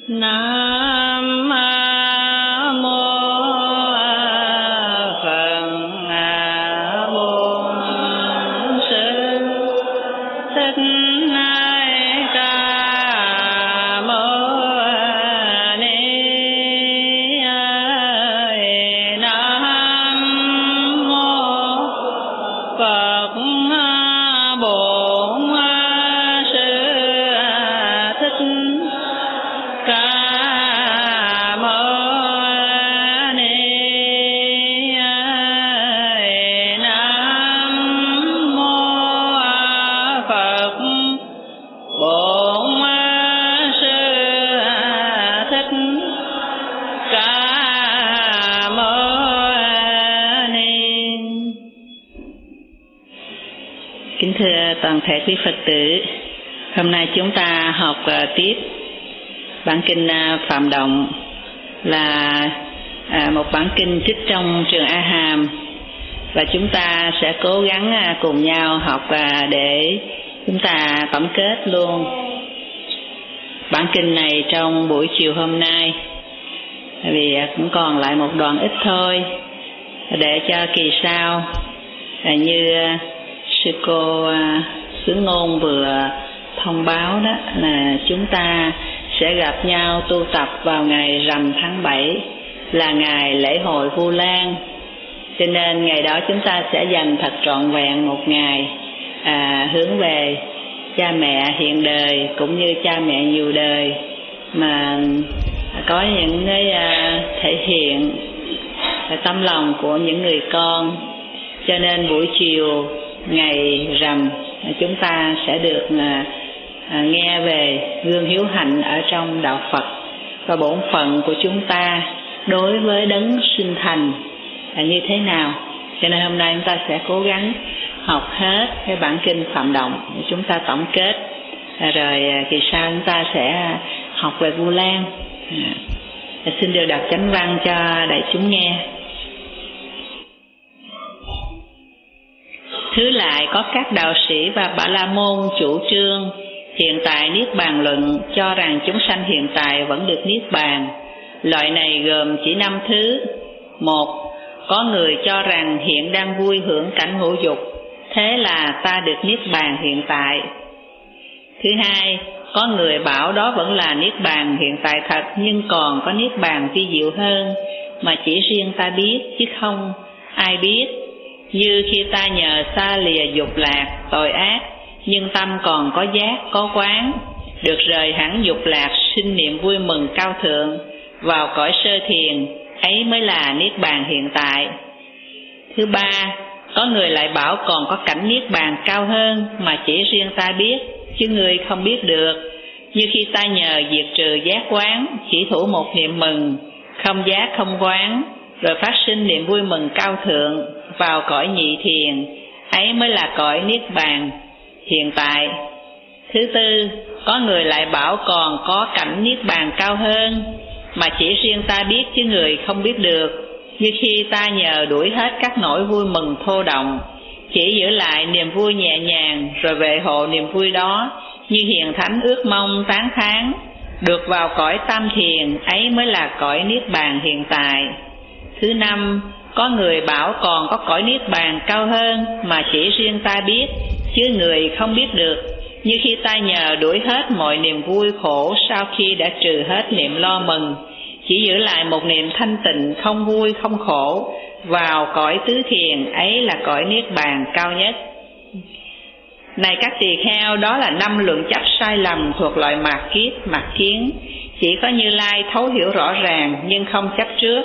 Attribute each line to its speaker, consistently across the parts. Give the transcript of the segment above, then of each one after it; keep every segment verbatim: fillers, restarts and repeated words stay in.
Speaker 1: Nam mô Phật. Bổn Sư Thích Ca Mâu Ni. Nam mô Phật. Bổn Sư Thích Ca Mâu Ni. Nam mô Phật. Bổn Sư Thích Ca Mâu Ni. Kính thưa toàn thể quý Phật tử, hôm nay chúng ta học uh, tiếp bản kinh uh, Phạm Động, là uh, một bản kinh trích trong Trường A Hàm, và chúng ta sẽ cố gắng uh, cùng nhau học uh, để chúng ta tổng kết luôn bản kinh này trong buổi chiều hôm nay, vì uh, cũng còn lại một đoạn ít thôi, để cho kỳ sau uh, như uh, sư cô uh, Xứ Ngôn vừa thông báo đó, là chúng ta sẽ gặp nhau tu tập vào ngày rằm tháng bảy, là ngày lễ hội Vu Lan. Cho nên ngày đó chúng ta sẽ dành thật trọn vẹn một ngày à, hướng về cha mẹ hiện đời cũng như cha mẹ nhiều đời, mà có những cái à, thể hiện tâm lòng của những người con. Cho nên buổi chiều ngày rằm chúng ta sẽ được à, à, nghe về gương hiếu hạnh ở trong đạo Phật và bổn phận của chúng ta đối với đấng sinh thành là như thế nào. Cho nên hôm nay chúng ta sẽ cố gắng học hết cái bản kinh Phạm Động để chúng ta tổng kết, à, rồi à, kỳ sau chúng ta sẽ học về Vu Lan. à, Xin được đọc chánh văn cho đại chúng nghe. Thứ lại có các đạo sĩ và Bà La Môn chủ trương hiện tại Niết Bàn luận, cho rằng chúng sanh hiện tại vẫn được Niết Bàn. Loại này gồm chỉ năm thứ. Một, có người cho rằng hiện đang vui hưởng cảnh ngũ dục, thế là ta được Niết Bàn hiện tại. Thứ hai, có người bảo đó vẫn là Niết Bàn hiện tại thật, nhưng còn có Niết Bàn vi diệu hơn, mà chỉ riêng ta biết chứ không ai biết. Như khi ta nhờ xa lìa dục lạc, tội ác, nhưng tâm còn có giác, có quán, được rời hẳn dục lạc, sinh niệm vui mừng cao thượng, vào cõi sơ thiền, ấy mới là Niết Bàn hiện tại. Thứ ba, có người lại bảo còn có cảnh Niết Bàn cao hơn, mà chỉ riêng ta biết, chứ người không biết được. Như khi ta nhờ diệt trừ giác quán, chỉ thủ một niệm mừng, không giác không quán, rồi phát sinh niệm vui mừng cao thượng, vào cõi nhị thiền, ấy mới là cõi Niết Bàn hiện tại. Thứ tư, có người lại bảo còn có cảnh Niết Bàn cao hơn, mà chỉ riêng ta biết chứ người không biết được. Như khi ta nhờ đuổi hết các nỗi vui mừng thô động, chỉ giữ lại niềm vui nhẹ nhàng, rồi về hộ niềm vui đó, như hiền thánh ước mong tán thán, được vào cõi tam thiền, ấy mới là cõi Niết Bàn hiện tại. Thứ năm, có người bảo còn có cõi Niết Bàn cao hơn, mà chỉ riêng ta biết, chứ người không biết được. Như khi ta nhờ đuổi hết mọi niềm vui khổ, sau khi đã trừ hết niệm lo mừng, chỉ giữ lại một niệm thanh tịnh, không vui không khổ, vào cõi tứ thiền, ấy là cõi Niết Bàn cao nhất. Này các tỳ kheo, đó là năm luận chấp sai lầm thuộc loại mạt kiết, mạt kiến. Chỉ có Như Lai thấu hiểu rõ ràng, nhưng không chấp trước.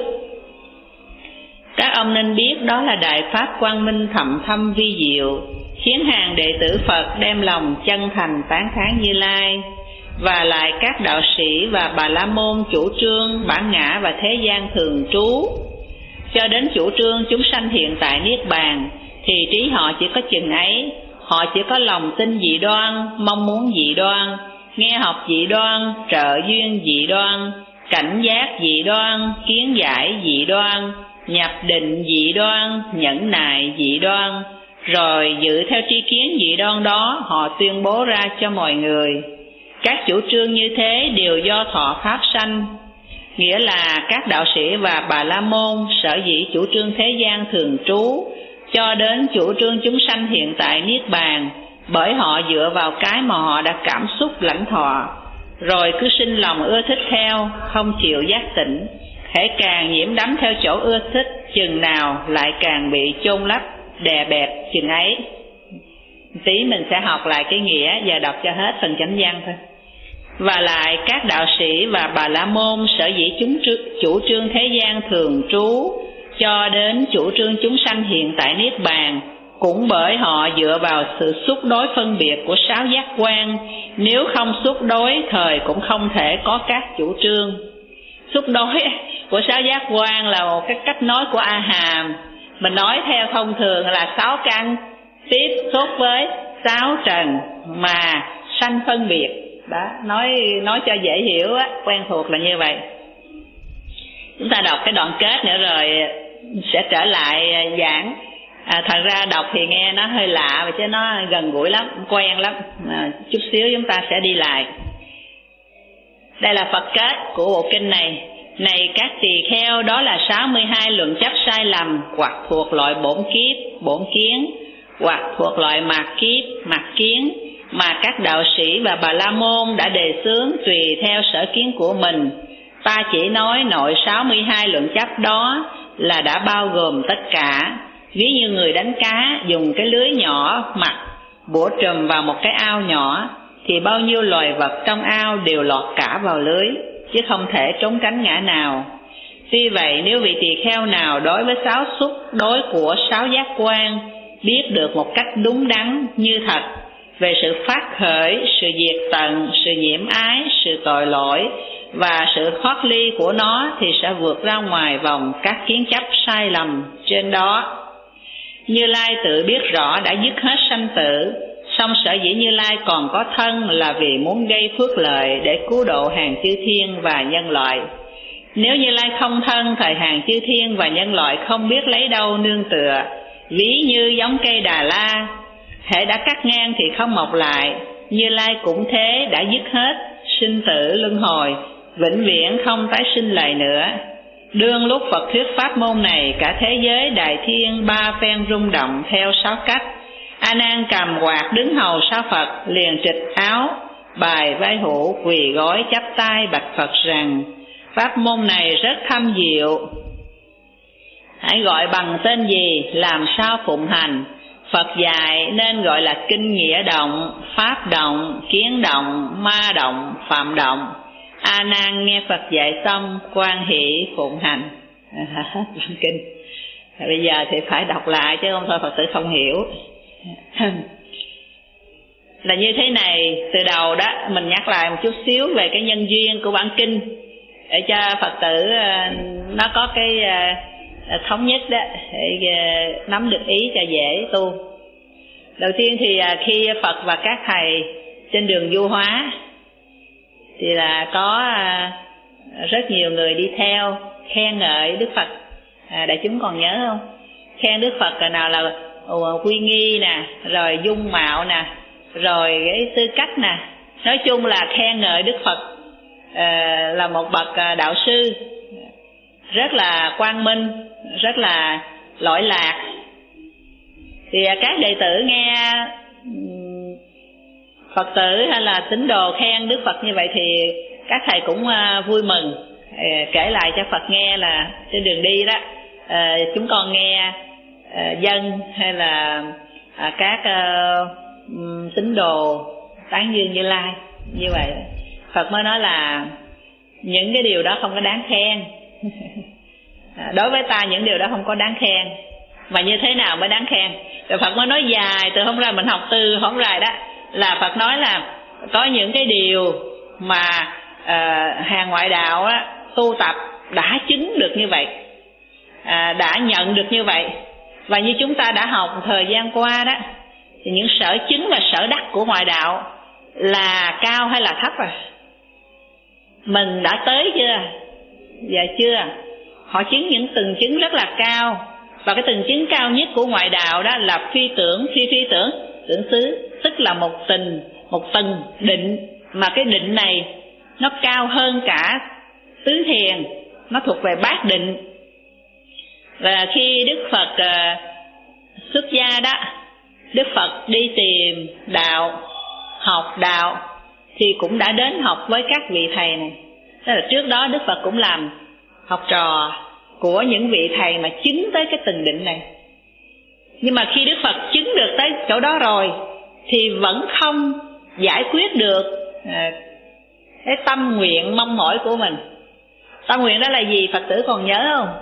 Speaker 1: Các ông nên biết đó là đại pháp quang minh thậm thâm vi diệu, khiến hàng đệ tử Phật đem lòng chân thành tán thán Như Lai. Và lại các đạo sĩ và Bà La Môn chủ trương bản ngã và thế gian thường trú, cho đến chủ trương chúng sanh hiện tại Niết Bàn, thì trí họ chỉ có chừng ấy. Họ chỉ có lòng tin dị đoan, mong muốn dị đoan, nghe học dị đoan, trợ duyên dị đoan, cảnh giác dị đoan, kiến giải dị đoan, nhập định dị đoan, nhẫn nại dị đoan. Rồi dự theo tri kiến dị đoan đó, họ tuyên bố ra cho mọi người. Các chủ trương như thế đều do thọ pháp sanh, nghĩa là các đạo sĩ và Bà La Môn sở dĩ chủ trương thế gian thường trú cho đến chủ trương chúng sanh hiện tại niết bàn, bởi họ dựa vào cái mà họ đã cảm xúc lãnh thọ, rồi cứ sinh lòng ưa thích theo, không chịu giác tỉnh. Hễ càng nhiễm đắm theo chỗ ưa thích chừng nào lại càng bị chôn lấp đè bẹp chừng ấy. Tí mình sẽ học lại cái nghĩa và đọc cho hết phần chánh văn thôi. Và lại các đạo sĩ và Bà La Môn sở dĩ chúng chủ trương thế gian thường trú cho đến chủ trương chúng sanh hiện tại niết bàn, cũng bởi họ dựa vào sự xúc đối phân biệt của sáu giác quan. Nếu không xúc đối thời cũng không thể có các chủ trương. Xúc đối của sáu giác quan là một cái cách nói của A Hàm. Mình nói theo thông thường là sáu căn tiếp xúc với sáu trần mà sanh phân biệt. Đó, nói nói cho dễ hiểu á, quen thuộc là như vậy. Chúng ta đọc cái đoạn kết nữa rồi sẽ trở lại giảng. À, thật ra đọc thì nghe nó hơi lạ và chứ nó gần gũi lắm, quen lắm. À, chút xíu chúng ta sẽ đi lại. Đây là Phật kết của bộ kinh này. Này các tỳ kheo, đó là sáu mươi hai luận chấp sai lầm, hoặc thuộc loại bổn kiếp, bổn kiến, hoặc thuộc loại mạt kiếp, mạt kiến, mà các đạo sĩ và Bà La Môn đã đề xướng tùy theo sở kiến của mình. Ta chỉ nói nội sáu mươi hai luận chấp đó là đã bao gồm tất cả. Ví như người đánh cá dùng cái lưới nhỏ mặt bủa trùm vào một cái ao nhỏ, thì bao nhiêu loài vật trong ao đều lọt cả vào lưới, chứ không thể trốn tránh ngã nào. Tuy vậy, nếu vị tỳ kheo nào đối với sáu xúc đối của sáu giác quan biết được một cách đúng đắn như thật về sự phát khởi, sự diệt tận, sự nhiễm ái, sự tội lỗi và sự thoát ly của nó, thì sẽ vượt ra ngoài vòng các kiến chấp sai lầm trên đó. Như Lai tự biết rõ đã dứt hết sanh tử, song sở dĩ Như Lai còn có thân là vì muốn gây phước lợi để cứu độ hàng chư thiên và nhân loại. Nếu Như Lai không thân, thời hàng chư thiên và nhân loại không biết lấy đâu nương tựa, ví như giống cây Đà La, hễ đã cắt ngang thì không mọc lại. Như Lai cũng thế, đã dứt hết sinh tử luân hồi, vĩnh viễn không tái sinh lại nữa. Đương lúc Phật thuyết pháp môn này, cả thế giới đại thiên ba phen rung động theo sáu cách. A Nan cầm quạt đứng hầu sau Phật, liền trịch áo bài vai hữu, quỳ gối chắp tay bạch Phật rằng: pháp môn này rất thâm diệu, hãy gọi bằng tên gì, làm sao phụng hành. Phật dạy nên gọi là kinh nghĩa động, pháp động, kiến động, ma động, phạm động. A Nan nghe Phật dạy xong, quan hỷ phụng hành. Hết bản kinh. Bây giờ thì phải đọc lại chứ không thôi Phật tử không hiểu. Là như thế này, từ đầu đó mình nhắc lại một chút xíu về cái nhân duyên của bản kinh để cho Phật tử nó có cái thống nhất đó, để nắm được ý cho dễ tu. Đầu tiên thì khi Phật và các thầy trên đường du hóa thì là có rất nhiều người đi theo khen ngợi Đức Phật. À, đại chúng còn nhớ không? Khen Đức Phật là nào là uy nghi nè, rồi dung mạo nè, rồi cái tư cách nè. Nói chung là khen ngợi Đức Phật à, là một bậc đạo sư rất là quang minh, rất là lỗi lạc. Thì các đệ tử nghe Phật tử hay là tín đồ khen Đức Phật như vậy thì các thầy cũng vui mừng, kể lại cho Phật nghe là trên đường đi đó à, chúng con nghe à, dân hay là à, các à, tín đồ tán dương Như Lai như vậy. Phật mới nói là những cái điều đó không có đáng khen. À, đối với ta những điều đó không có đáng khen. Và như thế nào mới đáng khen? Rồi Phật mới nói dài, từ hôm ra mình học từ hôm ra đó, là Phật nói là có những cái điều mà à, hàng ngoại đạo á, tu tập đã chứng được như vậy, à, đã nhận được như vậy. Và như chúng ta đã học thời gian qua đó, thì những sở chứng và sở đắc của ngoại đạo là cao hay là thấp rồi? Mình đã tới chưa? Dạ chưa. Họ chứng những từng chứng rất là cao. Và cái từng chứng cao nhất của ngoại đạo đó là phi tưởng, phi phi tưởng, tưởng xứ, tức là một tình, một tầng định mà cái định này nó cao hơn cả tứ thiền, nó thuộc về bát định. Và khi Đức Phật uh, xuất gia đó, Đức Phật đi tìm đạo, học đạo, thì cũng đã đến học với các vị thầy này. Tức là trước đó Đức Phật cũng làm học trò của những vị thầy mà chứng tới cái từng định này. Nhưng mà khi Đức Phật chứng được tới chỗ đó rồi thì vẫn không giải quyết được à, cái tâm nguyện mong mỏi của mình. Tâm nguyện đó là gì? Phật tử còn nhớ không?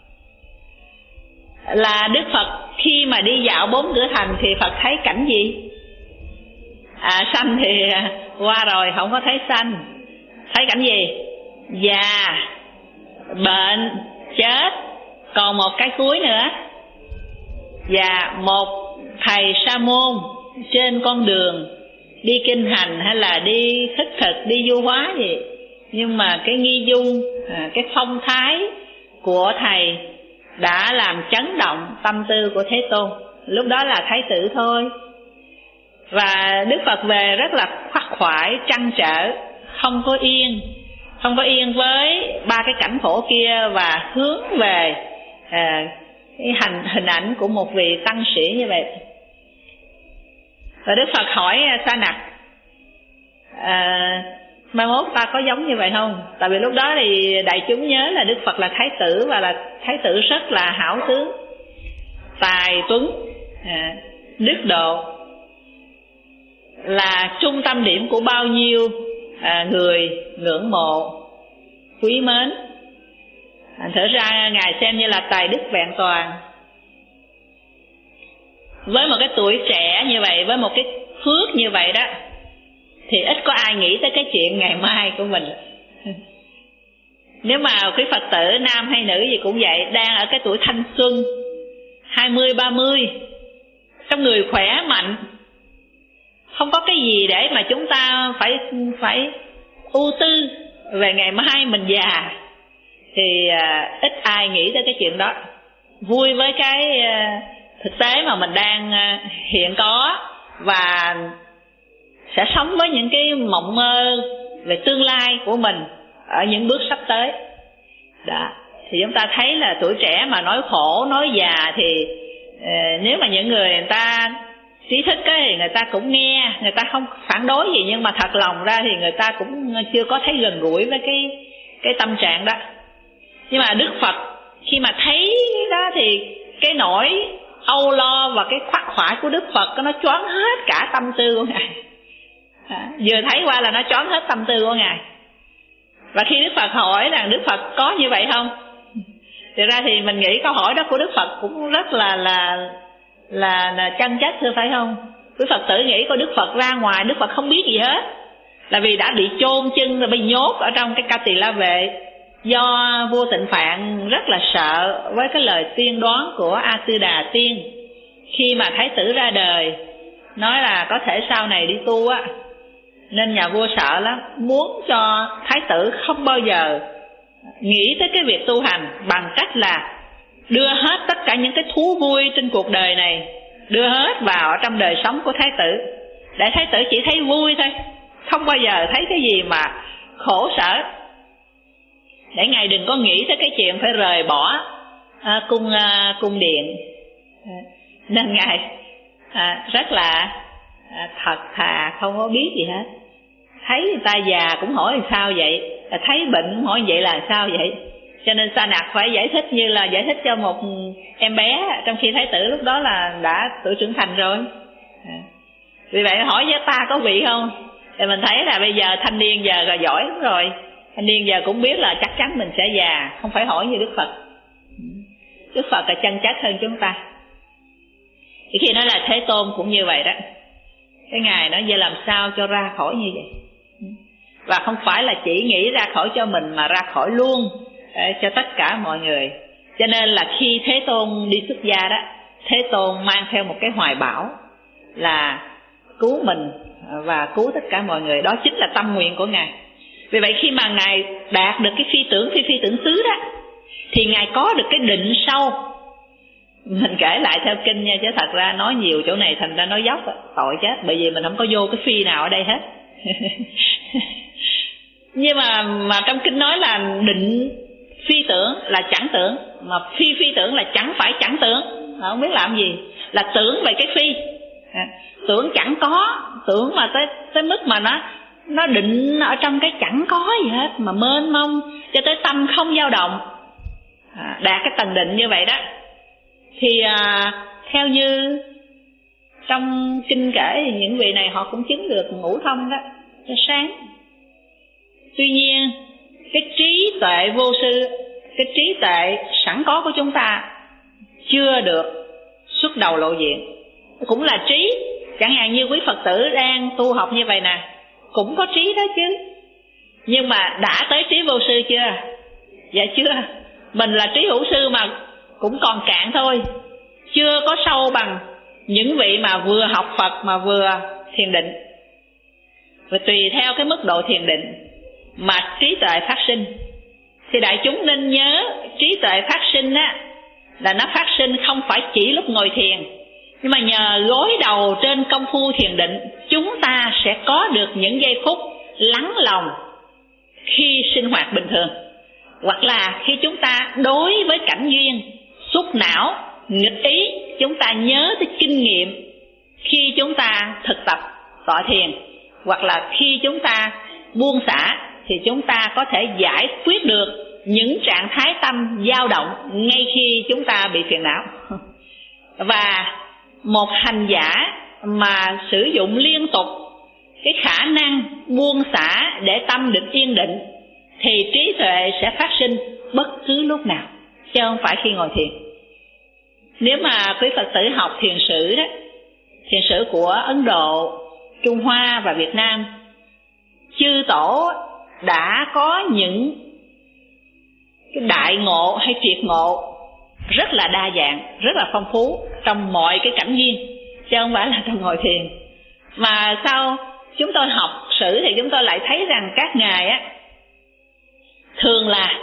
Speaker 1: Là Đức Phật khi mà đi dạo bốn cửa thành thì Phật thấy cảnh gì? À, sanh thì qua rồi, không có thấy sanh. Thấy cảnh gì? Già, bệnh, chết. Còn một cái cuối nữa. Và một thầy sa môn trên con đường đi kinh hành hay là đi khất thực, đi du hóa gì, nhưng mà cái nghi dung, cái phong thái của thầy đã làm chấn động tâm tư của Thế Tôn. Lúc đó là thái tử thôi. Và Đức Phật về rất là khoắc khoải, trăn trở, không có yên, không có yên với ba cái cảnh khổ kia, và hướng về à, cái hành, hình ảnh của một vị tăng sĩ như vậy. Và Đức Phật hỏi Sa Nặc, à, mai mốt ta có giống như vậy không? Tại vì lúc đó thì đại chúng nhớ là Đức Phật là thái tử, và là thái tử rất là hảo tướng, tài tuấn, à, đức độ, là trung tâm điểm của bao nhiêu à, người ngưỡng mộ, quý mến. À, thật ra Ngài xem như là tài đức vẹn toàn. Với một cái tuổi trẻ như vậy, với một cái phước như vậy đó, thì ít có ai nghĩ tới cái chuyện ngày mai của mình. Nếu mà quý Phật tử nam hay nữ gì cũng vậy, đang ở cái tuổi thanh xuân hai mươi ba mươi, trong người khỏe mạnh, không có cái gì để mà chúng ta phải phải ưu tư về ngày mai mình già, thì à, ít ai nghĩ tới cái chuyện đó. Vui với cái à, thực tế mà mình đang à, hiện có, và sẽ sống với những cái mộng mơ về tương lai của mình ở những bước sắp tới. Đó. Thì chúng ta thấy là tuổi trẻ mà nói khổ, nói già thì uh, nếu mà những người người ta trí thức ấy, thì người ta cũng nghe, người ta không phản đối gì, nhưng mà thật lòng ra thì người ta cũng chưa có thấy gần gũi với cái cái tâm trạng đó. Nhưng mà Đức Phật khi mà thấy đó thì cái nỗi âu lo và cái khoác khoải của Đức Phật nó choáng hết cả tâm tư của Ngài. À, vừa thấy qua là nó choáng hết tâm tư của Ngài. Và khi Đức Phật hỏi rằng Đức Phật có như vậy không, thực ra thì mình nghĩ câu hỏi đó của Đức Phật cũng rất là là là, là chân chất, thưa phải không? Quý Phật tử nghĩ có Đức Phật ra ngoài, Đức Phật không biết gì hết, là vì đã bị chôn chân rồi bị nhốt ở trong cái Ca Tỳ La Vệ. Do vua Tịnh Phạn rất là sợ với cái lời tiên đoán của A Tư Đà Tiên khi mà thái tử ra đời, nói là có thể sau này đi tu á, nên nhà vua sợ lắm, muốn cho thái tử không bao giờ nghĩ tới cái việc tu hành, bằng cách là đưa hết tất cả những cái thú vui trên cuộc đời này, đưa hết vào ở trong đời sống của thái tử, để thái tử chỉ thấy vui thôi, không bao giờ thấy cái gì mà khổ sở, để Ngài đừng có nghĩ tới cái chuyện phải rời bỏ à, cung à, cung điện. À, nên Ngài à, rất là à, thật thà, không có biết gì hết. Thấy người ta già cũng hỏi làm sao vậy, thấy bệnh cũng hỏi vậy là sao vậy. Cho nên Sa Nặc phải giải thích như là giải thích cho một em bé, trong khi thái tử lúc đó là đã tuổi trưởng thành rồi. À, vì vậy hỏi với ta có vị không, thì mình thấy là bây giờ thanh niên giờ là giỏi lắm rồi. Thanh niên giờ cũng biết là chắc chắn mình sẽ già, không phải hỏi như Đức Phật. Đức Phật là chân chất hơn chúng ta. Thì khi nói là Thế Tôn cũng như vậy đó. Cái Ngài nói giờ làm sao cho ra khỏi như vậy. Và không phải là chỉ nghĩ ra khỏi cho mình, mà ra khỏi luôn cho tất cả mọi người. Cho nên là khi Thế Tôn đi xuất gia đó, Thế Tôn mang theo một cái hoài bão là cứu mình và cứu tất cả mọi người. Đó chính là tâm nguyện của Ngài. Vì vậy khi mà Ngài đạt được cái phi tưởng phi phi tưởng xứ đó, thì Ngài có được cái định sâu. Mình kể lại theo kinh nha, chứ thật ra nói nhiều chỗ này thành ra nói dốc, tội chết. Bởi vì mình không có vô cái phi nào ở đây hết. Nhưng mà mà trong kinh nói là định phi tưởng là chẳng tưởng, mà phi phi tưởng là chẳng phải chẳng tưởng. Không biết làm gì, là tưởng về cái phi. À, tưởng chẳng có, tưởng mà tới tới mức mà nó nó định ở trong cái chẳng có gì hết, mà mênh mông cho tới tâm không dao động. À, đạt cái tầng định như vậy đó thì à, theo như trong kinh kể thì những vị này họ cũng chứng được ngũ thông đó, cho sáng. Tuy nhiên cái trí tuệ vô sư, cái trí tuệ sẵn có của chúng ta chưa được xuất đầu lộ diện. Cũng là trí, chẳng hạn như quý Phật tử đang tu học như vậy nè, cũng có trí đó chứ. Nhưng mà đã tới trí vô sư chưa? Dạ chưa. Mình là trí hữu sư mà cũng còn cạn thôi, chưa có sâu bằng những vị mà vừa học Phật mà vừa thiền định. Và tùy theo cái mức độ thiền định mà trí tuệ phát sinh. Thì đại chúng nên nhớ trí tuệ phát sinh á, là nó phát sinh không phải chỉ lúc ngồi thiền, nhưng mà nhờ gối đầu trên công phu thiền định, chúng ta sẽ có được những giây phút lắng lòng khi sinh hoạt bình thường, hoặc là khi chúng ta đối với cảnh duyên xúc não nghịch ý, chúng ta nhớ tới kinh nghiệm khi chúng ta thực tập tọa thiền, hoặc là khi chúng ta buông xả thì chúng ta có thể giải quyết được những trạng thái tâm dao động ngay khi chúng ta bị phiền não. Và một hành giả mà sử dụng liên tục cái khả năng buông xả để tâm được yên định thì trí tuệ sẽ phát sinh bất cứ lúc nào, chứ không phải khi ngồi thiền. Nếu mà quý Phật tử học thiền sử đó, thiền sử của Ấn Độ, Trung Hoa và Việt Nam, chư tổ đã có những cái đại ngộ hay triệt ngộ rất là đa dạng, rất là phong phú trong mọi cái cảnh duyên, chứ không phải là trong ngồi thiền. Mà sau chúng tôi học sử thì chúng tôi lại thấy rằng các ngài á thường là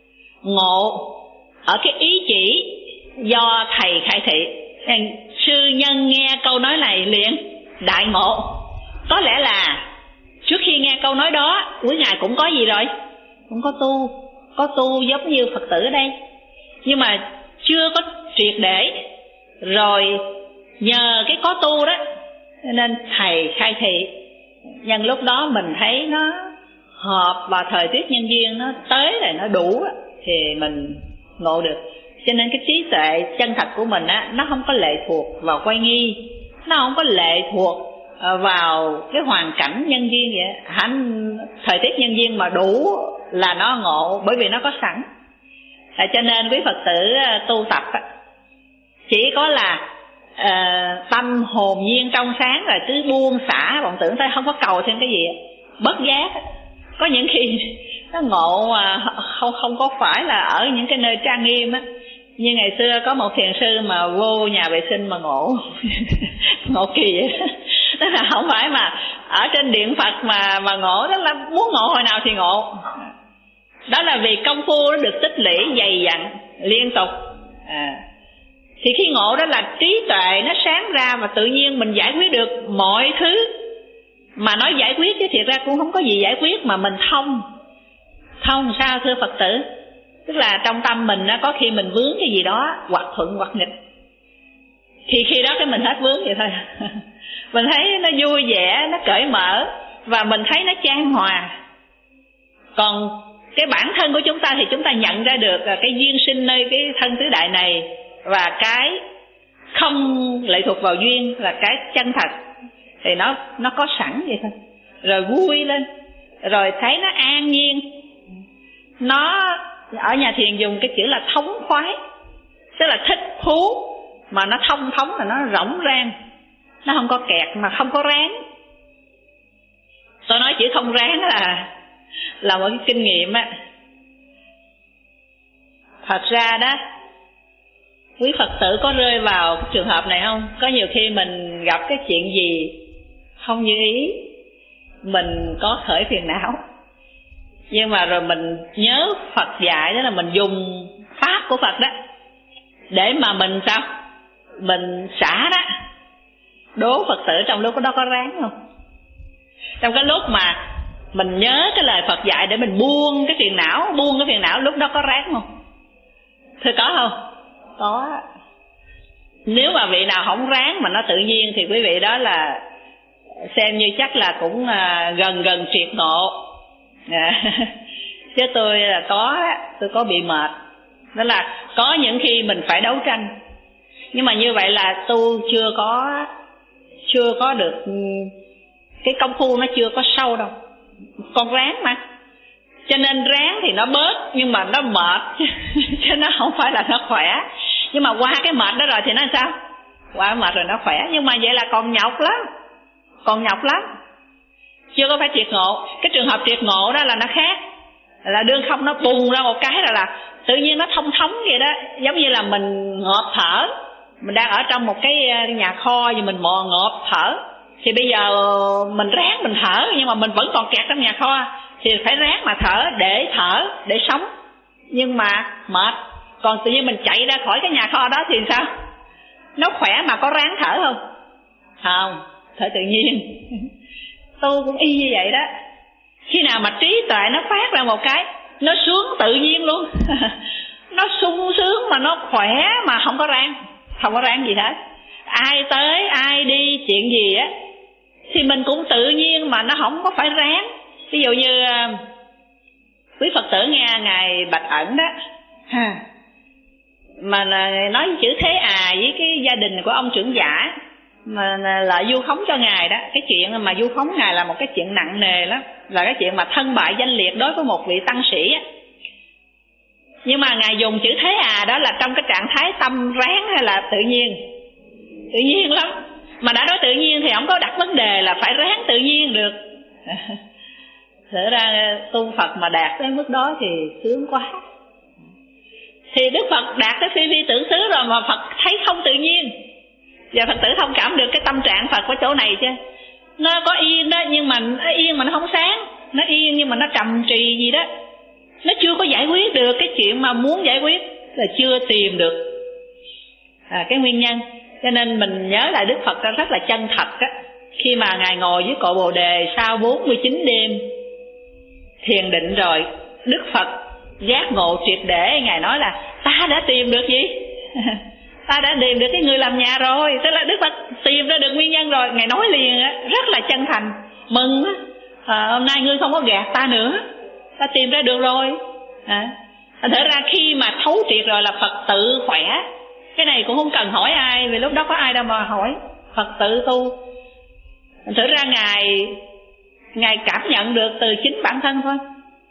Speaker 1: ngộ ở cái ý chỉ do thầy khai thị. Sư nhân nghe câu nói này liền đại ngộ. Có lẽ là trước khi nghe câu nói đó, quý ngài cũng có gì rồi? Cũng có tu, có tu giống như Phật tử ở đây, nhưng mà chưa có triệt để. Rồi nhờ cái có tu đó nên thầy khai thị, nhân lúc đó mình thấy nó hợp và thời tiết nhân duyên nó tới rồi nó đủ thì mình ngộ được. Cho nên cái trí tuệ chân thật của mình á, nó không có lệ thuộc vào quay nghi, nó không có lệ thuộc vào cái hoàn cảnh nhân duyên vậy. Hẳn thời tiết nhân duyên mà đủ là nó ngộ, bởi vì nó có sẵn. À, cho nên quý Phật tử tu tập á, chỉ có là uh, tâm hồn nhiên trong sáng rồi cứ buông xả, vọng tưởng tới, không có cầu thêm cái gì, bất giác. Có những khi nó ngộ mà không không có phải là ở những cái nơi trang nghiêm á. Như ngày xưa có một thiền sư mà vô nhà vệ sinh mà ngộ ngộ kỳ vậy đó. Tức là không phải mà ở trên điện Phật mà mà ngộ, đó là muốn ngộ hồi nào thì ngộ. Đó là vì công phu nó được tích lũy dày dặn liên tục. À, thì khi ngộ đó là trí tuệ nó sáng ra và tự nhiên mình giải quyết được mọi thứ. Mà nói giải quyết chứ thiệt ra cũng không có gì giải quyết, mà mình thông. Thông sao thưa Phật tử? Tức là trong tâm mình á, có khi mình vướng cái gì đó hoặc thuận hoặc nghịch, thì khi đó cái mình hết vướng vậy thôi. Mình thấy nó vui vẻ, nó cởi mở, và mình thấy nó chan hòa. Còn cái bản thân của chúng ta thì chúng ta nhận ra được cái duyên sinh nơi cái thân tứ đại này, và cái không lệ thuộc vào duyên là cái chân thật, thì nó nó có sẵn vậy thôi. Rồi vui lên, rồi thấy nó an nhiên. Nó ở nhà thiền dùng cái chữ là thống khoái, tức là thích thú, mà nó thông thống là nó rỗng rang, nó không có kẹt mà không có ráng. Tôi nói chữ không ráng là là một cái kinh nghiệm á. Thật ra đó, quý Phật tử có rơi vào cái trường hợp này không? Có nhiều khi mình gặp cái chuyện gì không như ý, mình có khởi phiền não, nhưng mà rồi mình nhớ Phật dạy, đó là mình dùng pháp của Phật đó để mà mình sao? Mình xả đó. Đố Phật tử trong lúc đó có ráng không? Trong cái lúc mà mình nhớ cái lời Phật dạy để mình buông cái phiền não, buông cái phiền não, lúc đó có ráng không? Thưa có không? Có. Nếu mà vị nào không ráng mà nó tự nhiên thì quý vị đó là xem như chắc là cũng gần gần triệt ngộ. Chứ tôi là có, tôi có bị mệt. Đó là có những khi mình phải đấu tranh. Nhưng mà như vậy là tôi chưa có chưa có được, cái công phu nó chưa có sâu đâu. Con ráng mà, cho nên ráng thì nó bớt, nhưng mà nó mệt chứ nó không phải là nó khỏe. Nhưng mà qua cái mệt đó rồi thì nó sao? Qua cái mệt rồi nó khỏe. Nhưng mà vậy là còn nhọc lắm, còn nhọc lắm, chưa có phải triệt ngộ. Cái trường hợp triệt ngộ đó là nó khác, là đương không nó bùng ra một cái rồi là tự nhiên nó thông thống vậy đó. Giống như là mình ngộp thở, mình đang ở trong một cái nhà kho thì mình mò ngộp thở, thì bây giờ mình ráng mình thở, nhưng mà mình vẫn còn kẹt trong nhà kho, thì phải ráng mà thở để thở, để sống. Nhưng mà mệt. Còn tự nhiên mình chạy ra khỏi cái nhà kho đó thì sao? Nó khỏe mà có ráng thở không? Không, thở tự nhiên. Tôi cũng y như vậy đó. Khi nào mà trí tuệ nó phát ra một cái, nó sướng tự nhiên luôn. Nó sung sướng mà nó khỏe mà không có ráng, không có ráng gì hết. Ai tới ai đi chuyện gì á thì mình cũng tự nhiên mà nó không có phải ráng. Ví dụ như quý Phật tử nghe Ngài Bạch Ẩn đó ha, mà nói chữ thế à với cái gia đình của ông trưởng giả, mà lại vu khống cho Ngài đó. Cái chuyện mà vu khống Ngài là một cái chuyện nặng nề lắm, là cái chuyện mà thân bại danh liệt đối với một vị tăng sĩ á. Nhưng mà Ngài dùng chữ thế à đó là trong cái trạng thái tâm ráng hay là tự nhiên? Tự nhiên lắm. Mà đã nói tự nhiên thì không có đặt vấn đề là phải ráng tự nhiên được. Thật ra tu Phật mà đạt tới mức đó thì sướng quá. Thì Đức Phật đạt tới phi vi tưởng xứ rồi mà Phật thấy không tự nhiên, và Phật tử thông cảm được cái tâm trạng Phật ở chỗ này chứ. Nó có yên đó, nhưng mà nó yên mà nó không sáng. Nó yên nhưng mà nó trầm trì gì đó, nó chưa có giải quyết được cái chuyện mà muốn giải quyết, là chưa tìm được à, cái nguyên nhân. Cho nên mình nhớ lại Đức Phật rất là chân thật á. Khi mà Ngài ngồi dưới cội Bồ Đề sau bốn mươi chín đêm thiền định rồi, Đức Phật giác ngộ triệt để. Ngài nói là ta đã tìm được gì? Ta đã tìm được cái người làm nhà rồi. Tức là Đức Phật tìm ra được nguyên nhân rồi. Ngài nói liền á, rất là chân thành, mừng á, à, hôm nay ngươi không có gạt ta nữa, ta tìm ra được rồi à. Thật ra khi mà thấu triệt rồi là Phật tự khỏe. Cái này cũng không cần hỏi ai, vì lúc đó có ai đâu mà hỏi. Phật tự tu. Thực ra Ngài Ngài cảm nhận được từ chính bản thân thôi.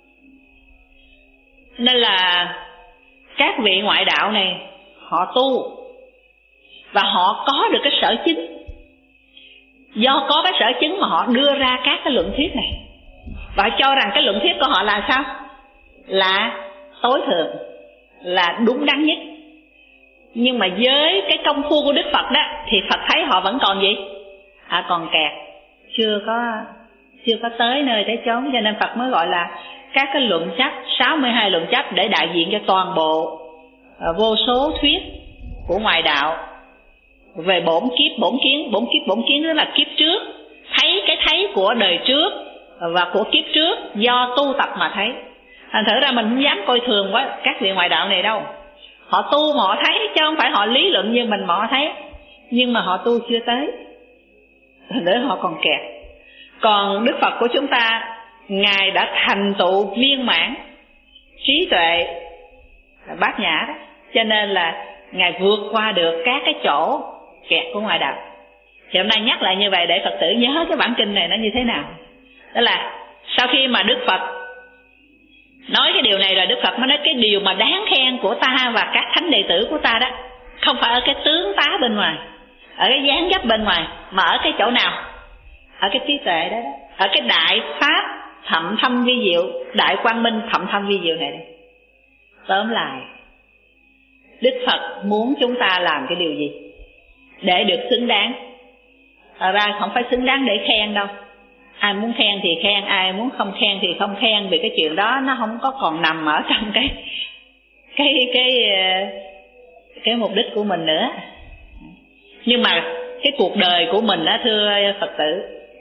Speaker 1: Nên là các vị ngoại đạo này họ tu và họ có được cái sở chứng. Do có cái sở chứng mà họ đưa ra các cái luận thuyết này, và cho rằng cái luận thuyết của họ là sao? Là tối thượng, là đúng đắn nhất. Nhưng mà với cái công phu của Đức Phật đó thì Phật thấy họ vẫn còn gì? À, còn kẹt, chưa có chưa có tới nơi tới chốn. Cho nên Phật mới gọi là các cái luận chấp, sáu mươi hai luận chấp, để đại diện cho toàn bộ uh, vô số thuyết của ngoại đạo về bổn kiếp, bổn kiến. Bổn kiếp, bổn kiến đó là kiếp trước, thấy cái thấy của đời trước và của kiếp trước do tu tập mà thấy. Thành thử ra mình không dám coi thường quá các vị ngoại đạo này đâu. Họ tu mà họ thấy, chứ không phải họ lý luận như mình mà họ thấy. Nhưng mà họ tu chưa tới, thành thử họ còn kẹt. Còn Đức Phật của chúng ta, Ngài đã thành tựu viên mãn trí tuệ bát nhã đó. Cho nên là Ngài vượt qua được các cái chỗ kẹt của ngoại đạo. Thì hôm nay nhắc lại như vậy để Phật tử nhớ cái bản kinh này nó như thế nào. Đó là sau khi mà Đức Phật nói cái điều này rồi, Đức Phật mới nói cái điều mà đáng khen của ta và các thánh đệ tử của ta đó, không phải ở cái tướng tá bên ngoài, ở cái dáng dấp bên ngoài, mà ở cái chỗ nào? Ở cái trí tuệ đó, đó. Ở cái đại pháp thậm thâm vi diệu, đại quang minh thậm thâm vi diệu này. Tóm lại, Đức Phật muốn chúng ta làm cái điều gì để được xứng đáng? Thật ra không phải xứng đáng để khen đâu. Ai muốn khen thì khen, ai muốn không khen thì không khen, vì cái chuyện đó nó không có còn nằm ở trong cái cái cái cái mục đích của mình nữa. Nhưng mà cái cuộc đời của mình đó, thưa Phật tử,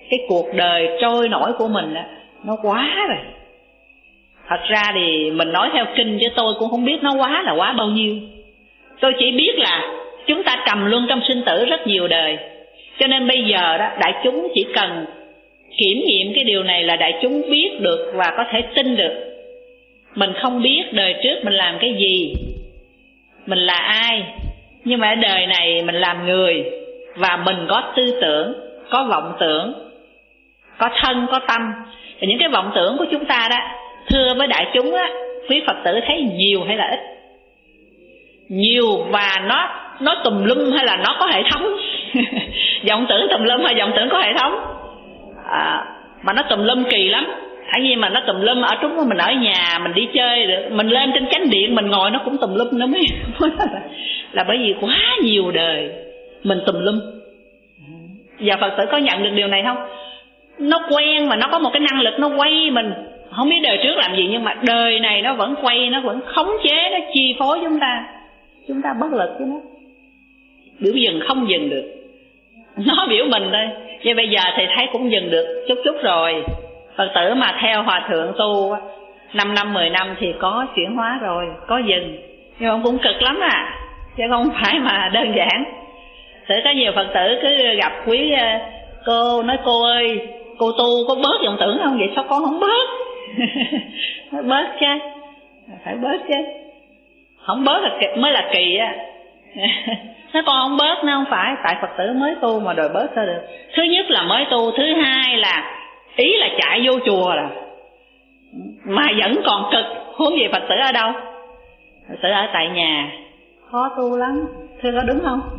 Speaker 1: cái cuộc đời trôi nổi của mình đó, nó quá rồi. Thật ra thì mình nói theo kinh chứ tôi cũng không biết nó quá là quá bao nhiêu. Tôi chỉ biết là chúng ta trầm luân trong sinh tử rất nhiều đời. Cho nên bây giờ đó, đại chúng chỉ cần kiểm nghiệm cái điều này là đại chúng biết được và có thể tin được. Mình không biết đời trước mình làm cái gì, mình là ai, nhưng mà ở đời này mình làm người, và mình có tư tưởng, có vọng tưởng, có thân, có tâm. Và những cái vọng tưởng của chúng ta đó, thưa với đại chúng á, quý Phật tử thấy nhiều hay là ít? Nhiều, và nó nó tùm lum hay là nó có hệ thống? Vọng tưởng tùm lum hay vọng tưởng có hệ thống? À, mà nó tùm lum kỳ lắm. Tại vì mà nó tùm lum ở chúng mình ở nhà mình đi chơi được, mình lên trên chánh điện mình ngồi nó cũng tùm lum nữa mới là bởi vì quá nhiều đời mình tùm lum. Giờ Phật tử có nhận được điều này không? Nó quen mà nó có một cái năng lực nó quay mình, không biết đời trước làm gì nhưng mà đời này nó vẫn quay, nó vẫn khống chế, nó chi phối chúng ta. Chúng ta bất lực với nó, biểu dừng không dừng được. Nó biểu mình thôi. Vậy bây giờ thì thấy cũng dừng được chút chút rồi. Phật tử mà theo hòa thượng tu năm năm mười năm thì có chuyển hóa rồi, có dừng. Nhưng mà cũng cực lắm à, chứ không phải mà đơn giản. Sẽ có nhiều Phật tử cứ gặp quý cô nói cô ơi, cô tu có bớt vọng tưởng không? Vậy sao con không bớt? Nói bớt chứ, phải bớt chứ. Không bớt là mới là kỳ á. Nói con không bớt nó không phải, tại Phật tử mới tu mà đòi bớt sao được. Thứ nhất là mới tu, thứ hai là ý là chạy vô chùa là mà vẫn còn cực, huống gì Phật tử ở đâu? Phật tử ở tại nhà khó tu lắm, thưa có đúng không?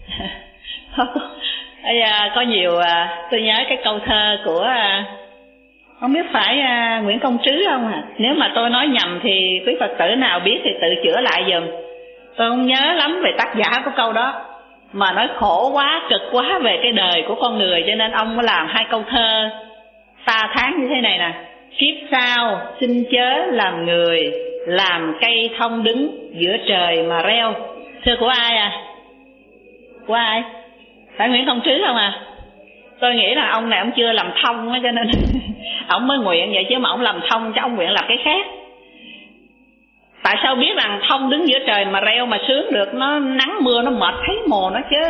Speaker 1: Bây giờ có nhiều, tôi nhớ cái câu thơ của không biết phải Nguyễn Công Trứ không à? Nếu mà tôi nói nhầm thì quý Phật tử nào biết thì tự chữa lại giùm. Tôi không nhớ lắm về tác giả của câu đó, mà nói khổ quá, cực quá về cái đời của con người, cho nên ông mới làm hai câu thơ ta tháng như thế này nè: kiếp sau xin chớ làm người, làm cây thông đứng giữa trời mà reo. Thưa của ai à? Của ai? Phải Nguyễn Công Trứ không à? Tôi nghĩ là ông này ông chưa làm thông á, cho nên ông mới nguyện vậy, chứ mà ông làm thông cho ông nguyện làm cái khác. Tại sao biết rằng thông đứng giữa trời mà reo mà sướng được? Nó nắng mưa nó mệt thấy mồ nó chứ.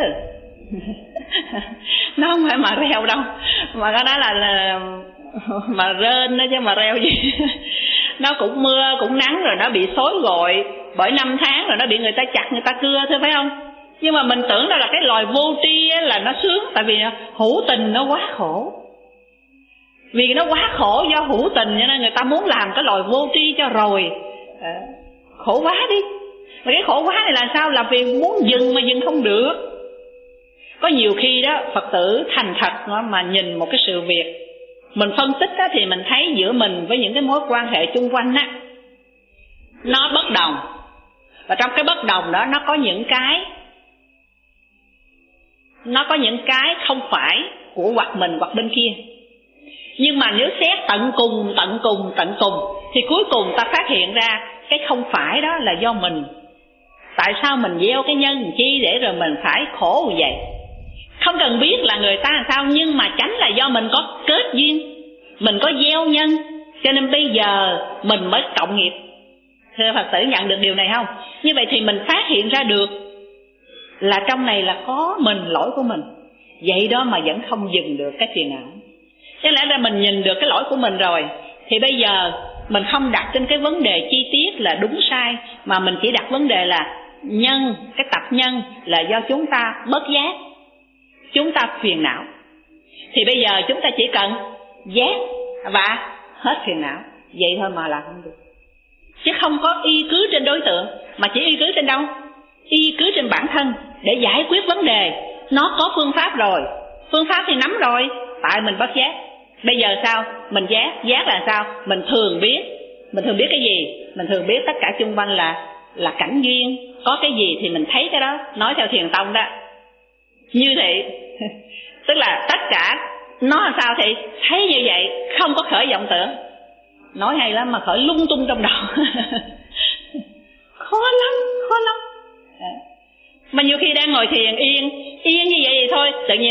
Speaker 1: Nó không phải mà reo đâu, mà cái đó là, là mà rên đó chứ mà reo gì. Nó cũng mưa cũng nắng rồi nó bị xối gội bởi năm tháng, rồi nó bị người ta chặt người ta cưa, thôi phải không? Nhưng mà mình tưởng đó là cái loài vô tri là nó sướng, tại vì hữu tình nó quá khổ. Vì nó quá khổ do hữu tình cho nên người ta muốn làm cái loài vô tri cho rồi. À, khổ quá đi. Mà cái khổ quá này là sao? Là vì muốn dừng mà dừng không được. Có nhiều khi đó Phật tử thành thật mà nhìn một cái sự việc, mình phân tích đó, thì mình thấy giữa mình với những cái mối quan hệ chung quanh á, nó bất đồng. Và trong cái bất đồng đó nó có những cái Nó có những cái không phải của hoặc mình hoặc bên kia. Nhưng mà nếu xét tận cùng, tận cùng, tận cùng thì cuối cùng ta phát hiện ra cái không phải đó là do mình. Tại sao mình gieo cái nhân chi để rồi mình phải khổ như vậy? Không cần biết là người ta làm sao, nhưng mà chánh là do mình có kết duyên, mình có gieo nhân, cho nên bây giờ mình mới cộng nghiệp. Thưa Phật tử nhận được điều này không? Như vậy thì mình phát hiện ra được là trong này là có mình, lỗi của mình. Vậy đó mà vẫn không dừng được cái phiền não. Chắc lẽ ra mình nhìn được cái lỗi của mình rồi, thì bây giờ mình không đặt trên cái vấn đề chi tiết là đúng sai, mà mình chỉ đặt vấn đề là nhân, cái tập nhân là do chúng ta bất giác, chúng ta phiền não. Thì bây giờ chúng ta chỉ cần giác và hết phiền não. Vậy thôi mà là không được. Chứ không có y cứ trên đối tượng, mà chỉ y cứ trên đâu? Y cứ trên bản thân để giải quyết vấn đề. Nó có phương pháp rồi, phương pháp thì nắm rồi, tại mình bất giác. Bây giờ sao? Mình giác. Giác là sao? Mình thường biết. Mình thường biết cái gì? Mình thường biết tất cả xung quanh là là cảnh duyên. Có cái gì thì mình thấy cái đó. Nói theo Thiền Tông đó, như thị. Tức là tất cả nó là sao thì thấy như vậy, không có khởi vọng tưởng. Nói hay lắm mà khởi lung tung trong đầu. Khó lắm, khó lắm. Mà nhiều khi đang ngồi thiền yên, yên như vậy thì thôi, tự nhiên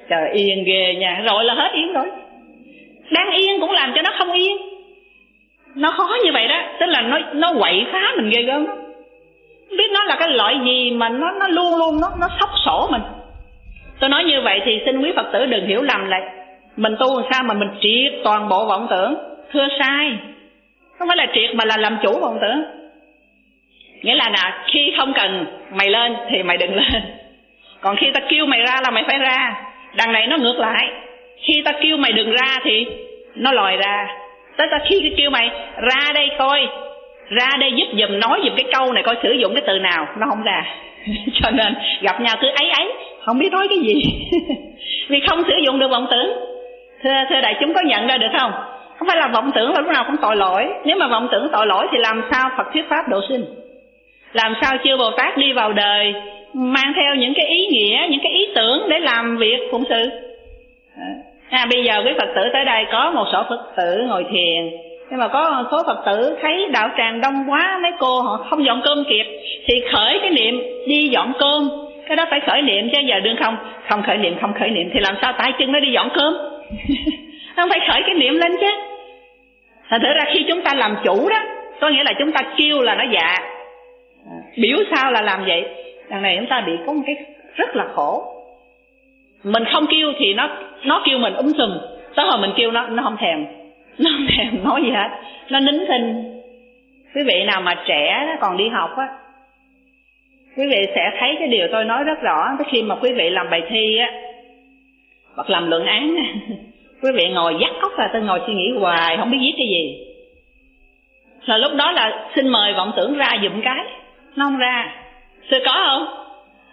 Speaker 1: Trời, yên ghê nha, rồi là hết yên rồi. Đang yên cũng làm cho nó không yên. Nó khó như vậy đó, tức là nó nó quậy phá mình ghê gớm. Không biết nó là cái loại gì mà nó nó luôn luôn nó nó xóc sổ mình. Tôi nói như vậy thì xin quý Phật tử đừng hiểu lầm lại. Mình tu làm sao mà mình triệt toàn bộ vọng tưởng? Thưa sai. Không phải là triệt mà là làm chủ vọng tưởng. Nghĩa là nào, khi không cần mày lên thì mày đừng lên. Còn khi ta kêu mày ra là mày phải ra. Đằng này nó ngược lại. Khi ta kêu mày đừng ra thì nó lòi ra. Tới ta khi kêu mày ra đây coi, ra đây giúp giùm, nói giùm cái câu này coi sử dụng cái từ nào, nó không ra. Cho nên gặp nhau cứ ấy ấy, không biết nói cái gì. Vì không sử dụng được vọng tưởng. Thưa, thưa đại chúng có nhận ra được không? Không phải là vọng tưởng là lúc nào cũng tội lỗi. Nếu mà vọng tưởng tội lỗi thì làm sao Phật thuyết pháp độ sinh? Làm sao chư Bồ Tát đi vào đời mang theo những cái ý nghĩa, những cái ý tưởng để làm việc phụng sự? À, bây giờ quý Phật tử tới đây có một số Phật tử ngồi thiền, nhưng mà có một số Phật tử thấy đạo tràng đông quá, mấy cô họ không dọn cơm kịp thì khởi cái niệm đi dọn cơm. Cái đó phải khởi niệm chứ giờ đương không không khởi niệm không khởi niệm thì làm sao tay chân nó đi dọn cơm? Không phải khởi cái niệm lên chứ. Thật thử ra khi chúng ta làm chủ đó, có nghĩa là chúng ta kêu là nó dạ, biểu sao là làm vậy. Đằng này chúng ta bị có một cái rất là khổ. Mình không kêu thì nó nó kêu mình úm sùm. Tới hồi mình kêu nó nó không thèm, nó không thèm nói gì hết, nó nín thinh. Quý vị nào mà trẻ còn đi học á, quý vị sẽ thấy cái điều tôi nói rất rõ. Tới khi mà quý vị làm bài thi á hoặc làm luận án á, quý vị ngồi dắt óc ra, tôi ngồi suy nghĩ hoài không biết viết cái gì. Là lúc đó là xin mời vọng tưởng ra giùm cái, nó không ra. Xưa có không?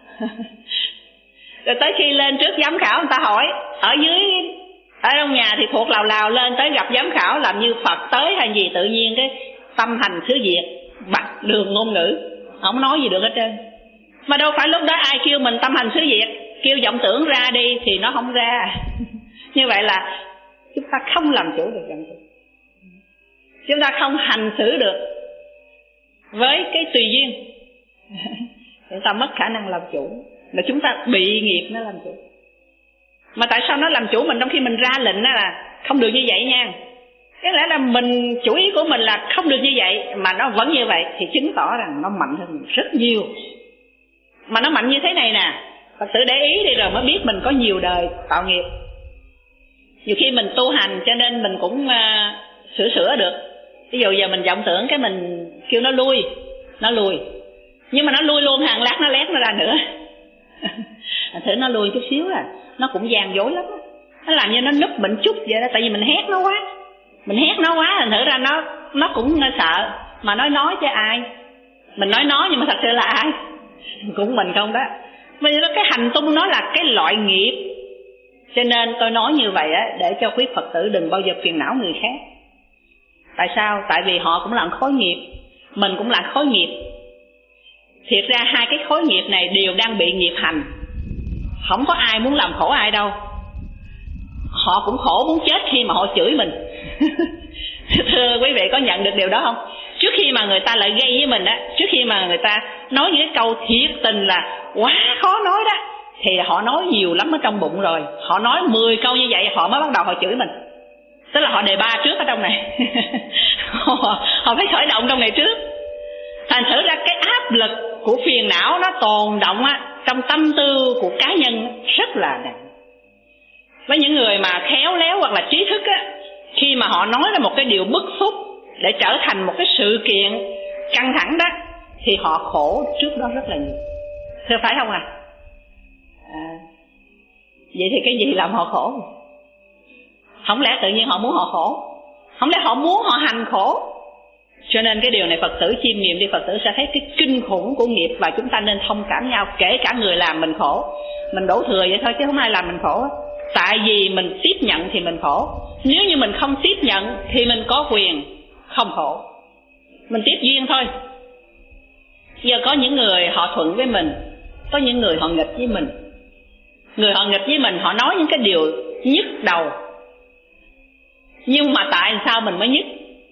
Speaker 1: Rồi tới khi lên trước giám khảo người ta hỏi, ở dưới ở trong nhà thì thuộc lào lào, lên tới gặp giám khảo làm như Phật tới hay gì, tự nhiên cái tâm hành xứ Việt, bạch đường ngôn ngữ, không nói gì được hết trơn. Mà đâu phải lúc đó ai kêu mình tâm hành xứ Việt, kêu vọng tưởng ra đi thì nó không ra. Như vậy là chúng ta không làm chủ được vọng tưởng, chúng ta không hành xử được với cái tùy duyên. Chúng ta mất khả năng làm chủ, là chúng ta bị nghiệp nó làm chủ. Mà tại sao nó làm chủ mình trong khi mình ra lệnh đó là không được như vậy nha? Có lẽ là mình, chủ ý của mình là không được như vậy mà nó vẫn như vậy, thì chứng tỏ rằng nó mạnh hơn mình rất nhiều. Mà nó mạnh như thế này nè, Phật tử để ý đi rồi mới biết mình có nhiều đời tạo nghiệp. Nhiều khi mình tu hành cho nên mình cũng uh, sửa sửa được. Ví dụ giờ mình vọng tưởng cái mình kêu nó lui, nó lui, nhưng mà nó lui luôn, hàng lát nó lét nó ra nữa. Thử nó lui chút xíu là nó cũng gian dối lắm. Nó làm như nó núp mình chút vậy đó, tại vì mình hét nó quá. Mình hét nó quá thành thử ra nó nó cũng sợ. Mà nói nói cho ai? Mình nói nói nhưng mà thật sự là ai? Cũng mình không đó. Vì đó cái hành tung nó là cái loại nghiệp. Cho nên tôi nói như vậy á, để cho quý Phật tử đừng bao giờ phiền não người khác. Tại sao? Tại vì họ cũng là khối nghiệp, mình cũng là khối nghiệp. Thiệt ra hai cái khối nghiệp này đều đang bị nghiệp hành. Không có ai muốn làm khổ ai đâu. Họ cũng khổ muốn chết khi mà họ chửi mình. Thưa quý vị có nhận được điều đó không? Trước khi mà người ta lại gây với mình á, trước khi mà người ta nói những cái câu thiệt tình là quá khó nói đó, thì họ nói nhiều lắm ở trong bụng rồi. Họ nói mười câu như vậy họ mới bắt đầu họ chửi mình. Tức là họ đề ba trước ở trong này. họ, họ phải khởi động trong này trước. Thành thử ra cái áp lực của phiền não nó tồn động á, trong tâm tư của cá nhân rất là nặng. Với những người mà khéo léo hoặc là trí thức á, khi mà họ nói ra một cái điều bức xúc để trở thành một cái sự kiện căng thẳng đó, thì họ khổ trước đó rất là nhiều. Thưa phải không à? à Vậy thì cái gì làm họ khổ? Không lẽ tự nhiên họ muốn họ khổ? Không lẽ họ muốn họ hành khổ? Cho nên cái điều này Phật tử chiêm nghiệm đi, Phật tử sẽ thấy cái kinh khủng của nghiệp. Và chúng ta nên thông cảm nhau, kể cả người làm mình khổ. Mình đổ thừa vậy thôi chứ không ai làm mình khổ. Tại vì mình tiếp nhận thì mình khổ. Nếu như mình không tiếp nhận thì mình có quyền không khổ. Mình tiếp duyên thôi. Giờ có những người họ thuận với mình, có những người họ nghịch với mình. Người họ nghịch với mình họ nói những cái điều nhức đầu, nhưng mà tại sao mình mới nhức?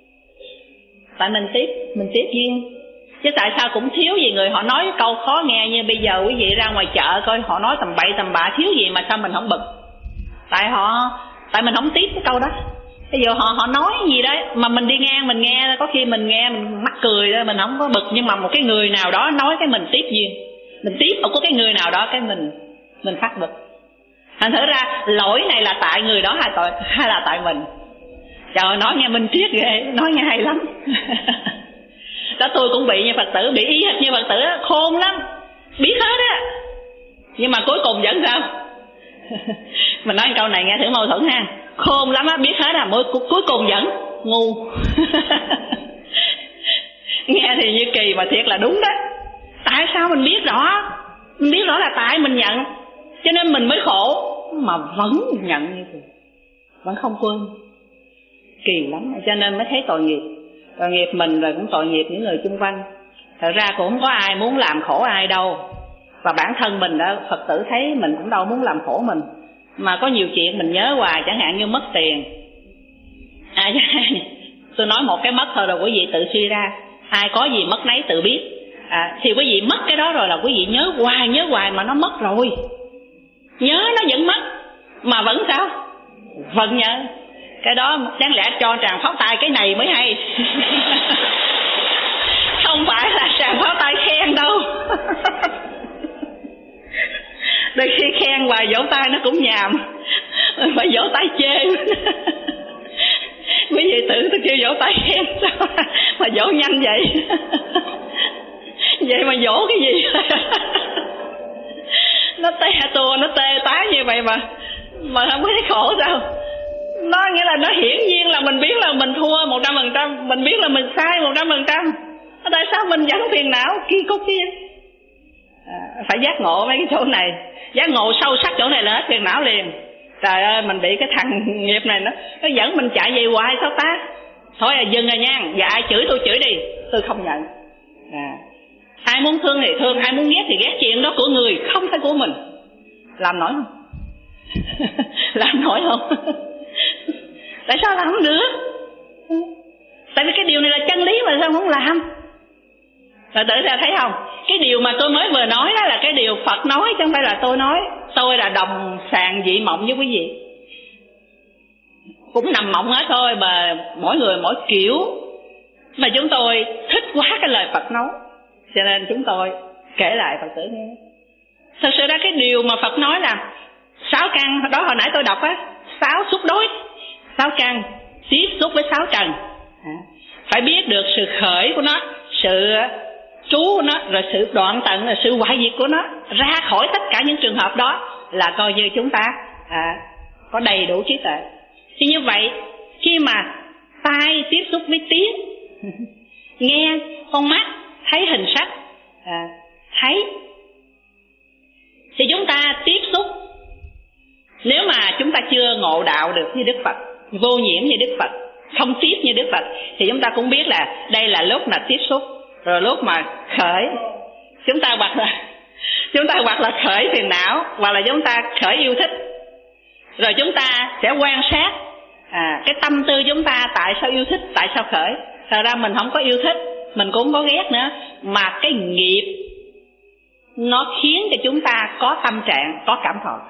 Speaker 1: Tại mình tiếp, mình tiếp duyên. Chứ tại sao cũng thiếu gì người họ nói câu khó nghe như bây giờ quý vị ra ngoài chợ coi họ nói tầm bậy tầm bạ, thiếu gì mà sao mình không bực. Tại họ Tại mình không tiếp cái câu đó. Bây giờ họ họ nói gì đấy mà mình đi ngang mình nghe, có khi mình nghe mình mắc cười đó, mình không có bực, nhưng mà một cái người nào đó nói cái mình tiếp duyên, mình tiếp có cái người nào đó cái mình mình phát bực. Thành thử ra lỗi này là tại người đó hay tội hay là tại mình? Trời ơi, nói nghe minh triết ghê, nói nghe hay lắm. Đó, tôi cũng bị như Phật tử, bị y hệt như Phật tử, khôn lắm, biết hết á, nhưng mà cuối cùng vẫn sao? Mình nói câu này nghe thử mâu thuẫn ha. Khôn lắm á, biết hết à, mỗi cuối cùng vẫn ngu. Nghe thì như kỳ mà thiệt là đúng đó. Tại sao mình biết rõ, mình biết rõ là tại mình nhận, cho nên mình mới khổ, mà vẫn nhận như thế, vẫn không quên. Kỳ lắm, cho nên mới thấy tội nghiệp. Tội nghiệp mình rồi cũng tội nghiệp những người xung quanh. Thật ra cũng không có ai muốn làm khổ ai đâu. Và bản thân mình đã, Phật tử thấy mình cũng đâu muốn làm khổ mình. Mà có nhiều chuyện mình nhớ hoài, chẳng hạn như mất tiền. À, tôi nói một cái mất thôi rồi quý vị tự suy ra. Ai có gì mất nấy tự biết. À, thì quý vị mất cái đó rồi là quý vị nhớ hoài, nhớ hoài mà nó mất rồi. Nhớ nó vẫn mất, mà vẫn sao? Vẫn nhớ. Cái đó đáng lẽ cho tràng pháo tay cái này mới hay. Không phải là tràng pháo tay khen đâu. Đôi khi khen hoài vỗ tay nó cũng nhàm, phải vỗ tay chê. Quý vị tự tôi kêu vỗ tay khen sao mà vỗ nhanh vậy? Vậy mà vỗ cái gì? Nó tê tua, nó tê tái như vậy mà mà không thấy khổ sao? Nó nghĩa là nó hiển nhiên là mình biết là mình thua một trăm phần trăm, mình biết là mình sai một trăm phần trăm. Tại sao mình vẫn phiền não kỳ cục kia? À, phải giác ngộ mấy cái chỗ này, giác ngộ sâu sắc chỗ này là hết phiền não liền. Trời ơi, mình bị cái thằng nghiệp này nó nó dẫn mình chạy về hoài sao ta? Thôi à, dừng rồi nha. Và ai chửi tôi chửi đi, tôi không nhận. À, ai muốn thương thì thương, ai muốn ghét thì ghét, chuyện đó của người không phải của mình. Làm nổi không? Làm nổi không? Tại sao làm không được? Tại vì cái điều này là chân lý mà sao không làm? Rồi tự ra thấy không? Cái điều mà tôi mới vừa nói đó là cái điều Phật nói, chứ không phải là tôi nói. Tôi là đồng sàng dị mộng với quý vị, cũng nằm mộng hết thôi, mà mỗi người mỗi kiểu. Mà chúng tôi thích quá cái lời Phật nói, cho nên chúng tôi kể lại Phật tử nghe. Thật sự ra cái điều mà Phật nói là sáu căn đó hồi nãy tôi đọc á, sáu xúc đối, sáu căn tiếp xúc với sáu trần. Phải biết được sự khởi của nó, sự trú của nó, rồi sự đoạn tận, rồi sự hoại diệt của nó. Ra khỏi tất cả những trường hợp đó là coi như chúng ta à, có đầy đủ trí tuệ. Thì như vậy, khi mà tai tiếp xúc với tiếng, nghe con mắt thấy hình sắc, à, thấy, thì chúng ta tiếp xúc. Nếu mà chúng ta chưa ngộ đạo được như Đức Phật, vô nhiễm như Đức Phật, không tiếp như Đức Phật, thì chúng ta cũng biết là đây là lúc mà tiếp xúc, rồi lúc mà khởi. Chúng ta hoặc là chúng ta hoặc là khởi phiền não, hoặc là chúng ta khởi yêu thích. Rồi chúng ta sẽ quan sát à, cái tâm tư chúng ta tại sao yêu thích, tại sao khởi. Thật ra mình không có yêu thích, mình cũng không có ghét nữa, mà cái nghiệp nó khiến cho chúng ta có tâm trạng, có cảm thọ.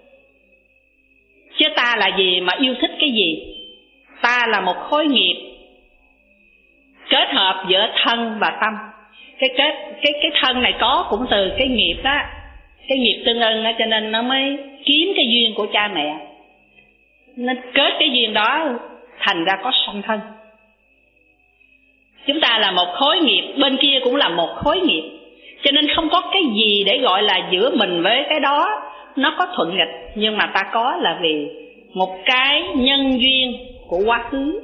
Speaker 1: Chứ ta là gì mà yêu thích cái gì? Ta là một khối nghiệp kết hợp giữa thân và tâm. Cái kết cái cái thân này có cũng từ cái nghiệp đó, cái nghiệp tương ưng đó, cho nên nó mới kiếm cái duyên của cha mẹ. Nó kết cái duyên đó thành ra có sanh thân. Chúng ta là một khối nghiệp, bên kia cũng là một khối nghiệp. Cho nên không có cái gì để gọi là giữa mình với cái đó nó có thuận nghịch. Nhưng mà ta có là vì một cái nhân duyên của quá khứ,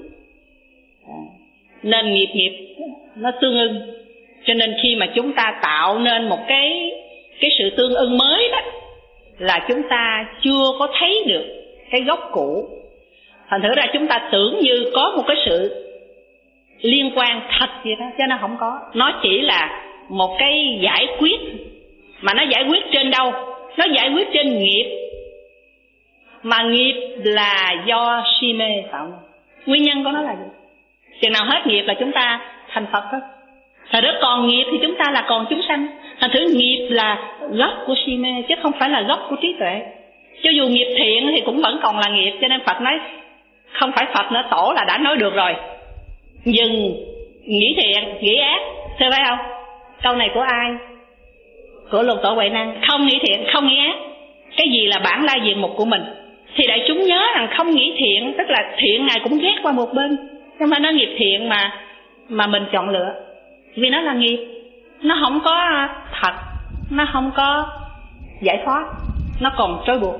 Speaker 1: nên nghiệp nghiệp nó tương ưng. Cho nên khi mà chúng ta tạo nên một cái cái sự tương ưng mới đó, là chúng ta chưa có thấy được cái gốc cũ. Thành thử ra chúng ta tưởng như có một cái sự liên quan thật vậy đó, chứ nó không có. Nó chỉ là một cái giải quyết. Mà nó giải quyết trên đâu? Nó giải quyết trên nghiệp. Mà nghiệp là do si mê tạo. Nguyên nhân của nó là gì? Chừng nào hết nghiệp là chúng ta thành Phật hết. Thật ra còn nghiệp thì chúng ta là còn chúng sanh. Thành thử nghiệp là gốc của si mê, chứ không phải là gốc của trí tuệ. Cho dù nghiệp thiện thì cũng vẫn còn là nghiệp. Cho nên Phật nói không phải Phật nữa, Tổ là đã nói được rồi, dừng nghĩ thiện nghĩ ác, thưa phải không? Câu này của ai? Của Lục Tổ Huệ Năng. Không nghĩ thiện không nghĩ ác, cái gì là bản lai diện mục của mình. Thì đại chúng nhớ rằng không nghĩ thiện tức là thiện Ngài cũng ghét qua một bên, nhưng mà nó nghiệp thiện mà mà mình chọn lựa, vì nó là nghiệp, nó không có thật, nó không có giải thoát, nó còn trói buộc.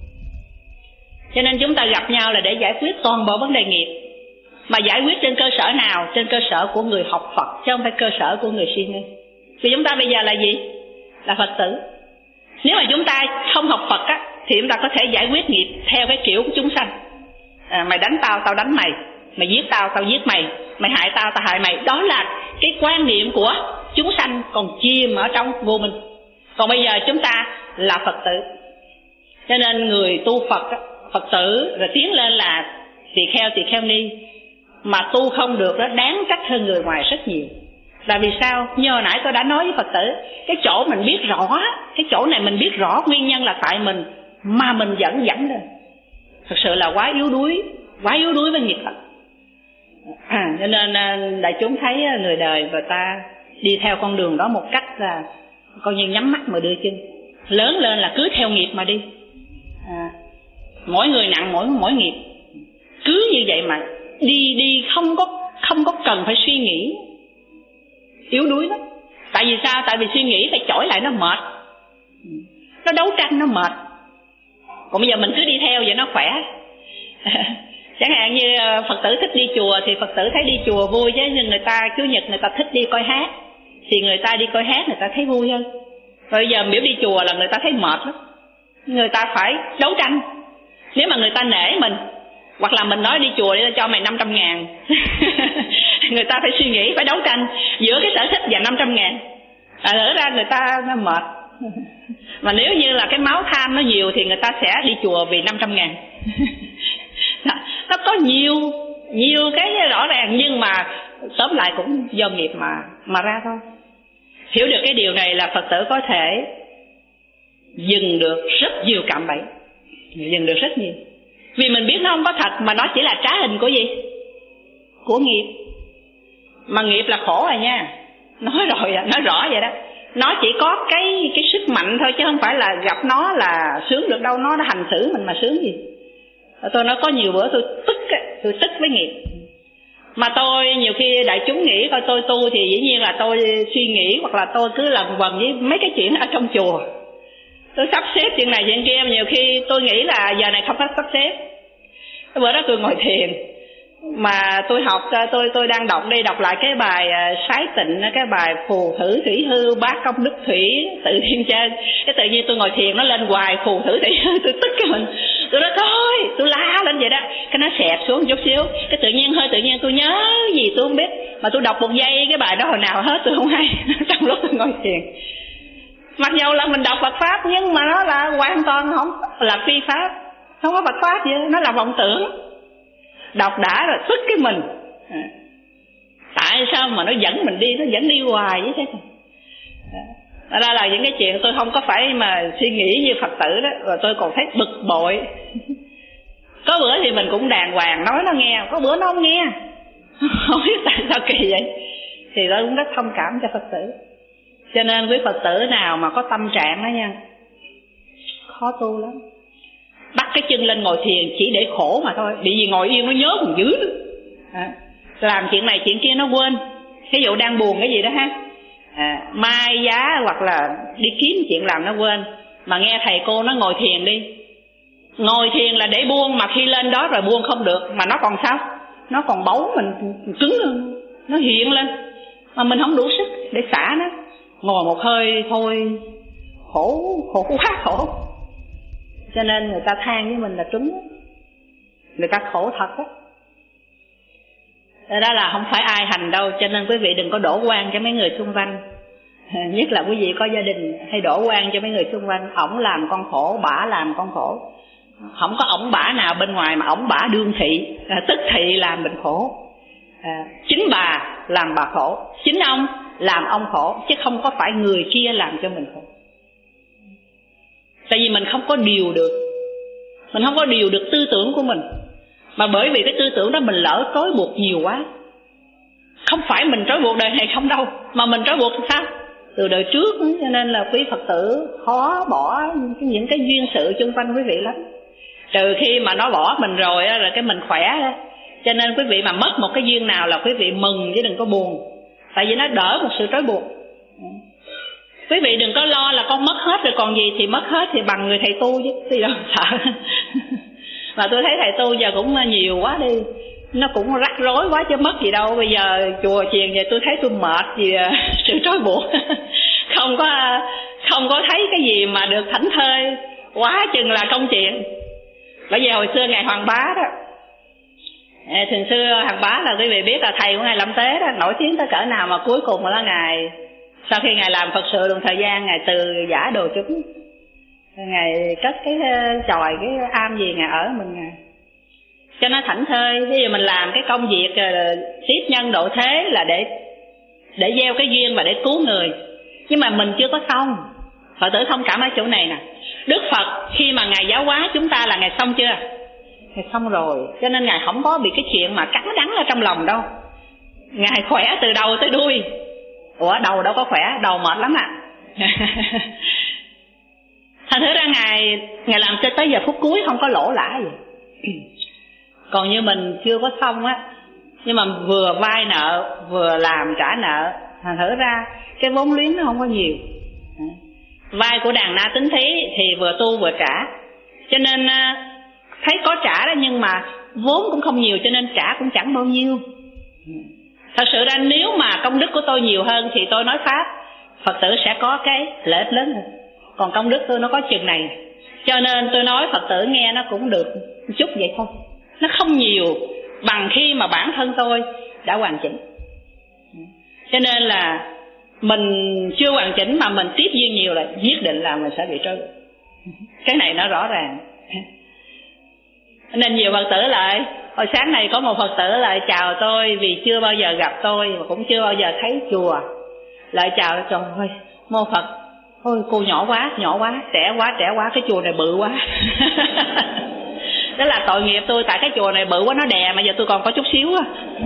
Speaker 1: Cho nên chúng ta gặp nhau là để giải quyết toàn bộ vấn đề nghiệp. Mà giải quyết trên cơ sở nào? Trên cơ sở của người học Phật, chứ không phải cơ sở của người suy nghĩ. Vì chúng ta bây giờ là gì? Là Phật tử. Nếu mà chúng ta không học Phật á, thì chúng ta có thể giải quyết nghiệp theo cái kiểu của chúng sanh. À, mày đánh tao, tao đánh mày. Mày giết tao, tao giết mày. Mày hại tao, tao hại mày. Đó là cái quan niệm của chúng sanh còn chìm ở trong vô minh. Còn bây giờ chúng ta là Phật tử, cho nên người tu Phật á, Phật tử rồi tiến lên là tỳ kheo tỳ kheo ni, mà tu không được đó đáng trách hơn người ngoài rất nhiều. Là vì sao? Như hồi nãy tôi đã nói với Phật tử, cái chỗ mình biết rõ, cái chỗ này mình biết rõ nguyên nhân là tại mình, mà mình vẫn dẫn lên. Thật sự là quá yếu đuối, quá yếu đuối với nghiệp Phật. À, cho nên đại chúng thấy người đời người ta đi theo con đường đó một cách là coi như nhắm mắt mà đưa chân, lớn lên là cứ theo nghiệp mà đi. À, mỗi người nặng mỗi mỗi nghiệp, cứ như vậy mà đi đi không có không có cần phải suy nghĩ, yếu đuối lắm. Tại vì sao? Tại vì suy nghĩ phải chổi lại nó mệt, nó đấu tranh nó mệt. Còn bây giờ mình cứ đi theo vậy nó khỏe. Chẳng hạn như Phật tử thích đi chùa thì Phật tử thấy đi chùa vui chứ, nhưng người ta Chủ nhật người ta thích đi coi hát thì người ta đi coi hát người ta thấy vui hơn. Rồi bây giờ biểu đi chùa là người ta thấy mệt lắm, người ta phải đấu tranh. Nếu mà người ta nể mình, hoặc là mình nói đi chùa để cho mày năm trăm ngàn người ta phải suy nghĩ, phải đấu tranh giữa cái sở thích và năm trăm ngàn. À, lỡ ra người ta nó mệt. Mà nếu như là cái máu tham nó nhiều thì người ta sẽ đi chùa vì năm trăm ngàn. Nó có nhiều nhiều cái rõ ràng, nhưng mà tóm lại cũng do nghiệp mà mà ra thôi. Hiểu được cái điều này là Phật tử có thể dừng được rất nhiều cạm bẫy, dừng được rất nhiều. Vì mình biết nó không có thật, mà nó chỉ là trá hình của gì? Của nghiệp. Mà nghiệp là khổ rồi nha, nói rồi, nói rõ vậy đó. Nó chỉ có cái cái sức mạnh thôi, chứ không phải là gặp nó là sướng được đâu. Nó nó hành xử mình mà sướng gì. Tôi nói có nhiều bữa tôi tức, tôi tức với nghiệp. Mà tôi nhiều khi đại chúng nghĩ coi tôi tu thì dĩ nhiên là tôi suy nghĩ, hoặc là tôi cứ làm vần với mấy cái chuyện ở trong chùa. Tôi sắp xếp chuyện này chuyện kia, nhiều khi tôi nghĩ là giờ này không có sắp xếp. Cái bữa đó tôi ngồi thiền, mà tôi học, tôi tôi đang đọc đây, đọc lại cái bài Sái Tịnh, cái bài Phù Thử Thủy Hư Bá Công Đức Thủy Tự Thiên Chân. Cái tự nhiên tôi ngồi thiền nó lên hoài Phù Thử Thủy Hư, tôi tức cái mình. Tôi nói thôi, tôi la lên vậy đó, cái nó xẹp xuống chút xíu, cái tự nhiên hơi tự nhiên tôi nhớ gì tôi không biết, mà tôi đọc một giây cái bài đó hồi nào hết tôi không hay trong lúc tôi ngồi thiền. Mặc dù là mình đọc Phật Pháp, nhưng mà nó là hoàn toàn không là phi Pháp, không có Phật Pháp gì, nó là vọng tưởng. Đọc đã rồi tức cái mình, à, tại sao mà nó dẫn mình đi, nó dẫn đi hoài vậy thế. À, ra là những cái chuyện tôi không có phải mà suy nghĩ như Phật tử đó, rồi tôi còn thấy bực bội. Có bữa thì mình cũng đàng hoàng nói nó nghe, có bữa nó không nghe, không biết tại sao kỳ vậy. Thì tôi cũng rất thông cảm cho Phật tử. Cho nên quý Phật tử nào mà có tâm trạng đó nha, khó tu lắm. Bắt cái chân lên ngồi thiền chỉ để khổ mà thôi, bị gì ngồi yên nó nhớ còn dữ nữa. À, làm chuyện này chuyện kia nó quên. Ví dụ đang buồn cái gì đó ha, à, mai giá hoặc là đi kiếm chuyện làm nó quên. Mà nghe thầy cô nó ngồi thiền đi, ngồi thiền là để buông, mà khi lên đó rồi buông không được, mà nó còn sao? Nó còn bấu mình cứng lên, nó hiện lên, mà mình không đủ sức để xả nó. Ngồi một hơi thôi, khổ, khổ quá khổ. Cho nên người ta than với mình là trúng, người ta khổ thật á. Đó là không phải ai hành đâu, cho nên quý vị đừng có đổ oan cho mấy người xung quanh. Nhất là quý vị có gia đình hay đổ oan cho mấy người xung quanh. Ổng làm con khổ, bả làm con khổ. Không có ổng bả nào bên ngoài, mà ổng bả đương thị, tức thị làm mình khổ. À, chính bà làm bà khổ, chính ông làm ông khổ, chứ không có phải người kia làm cho mình khổ. Tại vì mình không có điều được, mình không có điều được tư tưởng của mình. Mà bởi vì cái tư tưởng đó mình lỡ trói buộc nhiều quá. Không phải mình trói buộc đời này không đâu, mà mình trói buộc sao? Từ đời trước. Cho nên là quý Phật tử khó bỏ những cái duyên sự chung quanh quý vị lắm. Trừ khi mà nó bỏ mình rồi rồi cái mình khỏe đó. Cho nên quý vị mà mất một cái duyên nào là quý vị mừng chứ đừng có buồn. Tại vì nó đỡ một sự trói buộc. Quý vị đừng có lo là con mất hết rồi còn gì thì mất hết thì bằng người thầy tu chứ. Thì đâu sợ. Mà tôi thấy thầy tu giờ cũng nhiều quá đi. Nó cũng rắc rối quá chứ mất gì đâu. Bây giờ chùa chiền vậy tôi thấy tôi mệt vì sự trói buộc. Không có không có thấy cái gì mà được thảnh thơi quá chừng là công chuyện. Bởi vì hồi xưa Ngài Hoàng Bá đó, thường xưa Hoàng Bá là quý vị biết là thầy của Ngài Lâm Tế đó, nổi tiếng tới cỡ nào mà cuối cùng là Ngài sau khi Ngài làm Phật sự một thời gian Ngài từ giả đồ chúng. Ngài cất cái chòi cái am gì Ngài ở mình Ngài cho nó thảnh thơi. Ví dụ mình làm cái công việc tiếp nhân độ thế là để để gieo cái duyên và để cứu người. Nhưng mà mình chưa có xong. Phật tử thông cảm ở chỗ này nè. Đức Phật khi mà Ngài giáo hóa chúng ta là Ngài xong chưa? Ngài xong rồi. Cho nên Ngài không có bị cái chuyện mà cắn đắng ở trong lòng đâu. Ngài khỏe từ đầu tới đuôi. Ủa đầu đâu có khỏe, đầu mệt lắm ạ. À. Thành thử ra Ngài Ngài làm cho tới giờ phút cuối không có lỗ lã gì. Còn như mình chưa có xong á, nhưng mà vừa vay nợ vừa làm trả nợ, thành thử ra cái vốn liếng nó không có nhiều. Vay của đàn na tính thí thì vừa tu vừa trả, cho nên thấy có trả đó nhưng mà vốn cũng không nhiều, cho nên trả cũng chẳng bao nhiêu. Thật sự ra nếu mà công đức của tôi nhiều hơn thì tôi nói pháp Phật tử sẽ có cái lợi ích lớn hơn. Còn công đức tôi nó có chừng này, cho nên tôi nói Phật tử nghe nó cũng được một chút vậy thôi. Nó không nhiều bằng khi mà bản thân tôi đã hoàn chỉnh. Cho nên là mình chưa hoàn chỉnh mà mình tiếp duyên nhiều là nhất định là mình sẽ bị trôi. Cái này nó rõ ràng. Nên nhiều Phật tử lại, hồi sáng này có một Phật tử lại chào tôi vì chưa bao giờ gặp tôi và cũng chưa bao giờ thấy chùa. Lại chào trời ơi, mô Phật, ôi cô nhỏ quá, nhỏ quá, trẻ quá, trẻ quá, cái chùa này bự quá. Đó là tội nghiệp tôi, tại cái chùa này bự quá nó đè mà giờ tôi còn có chút xíu á.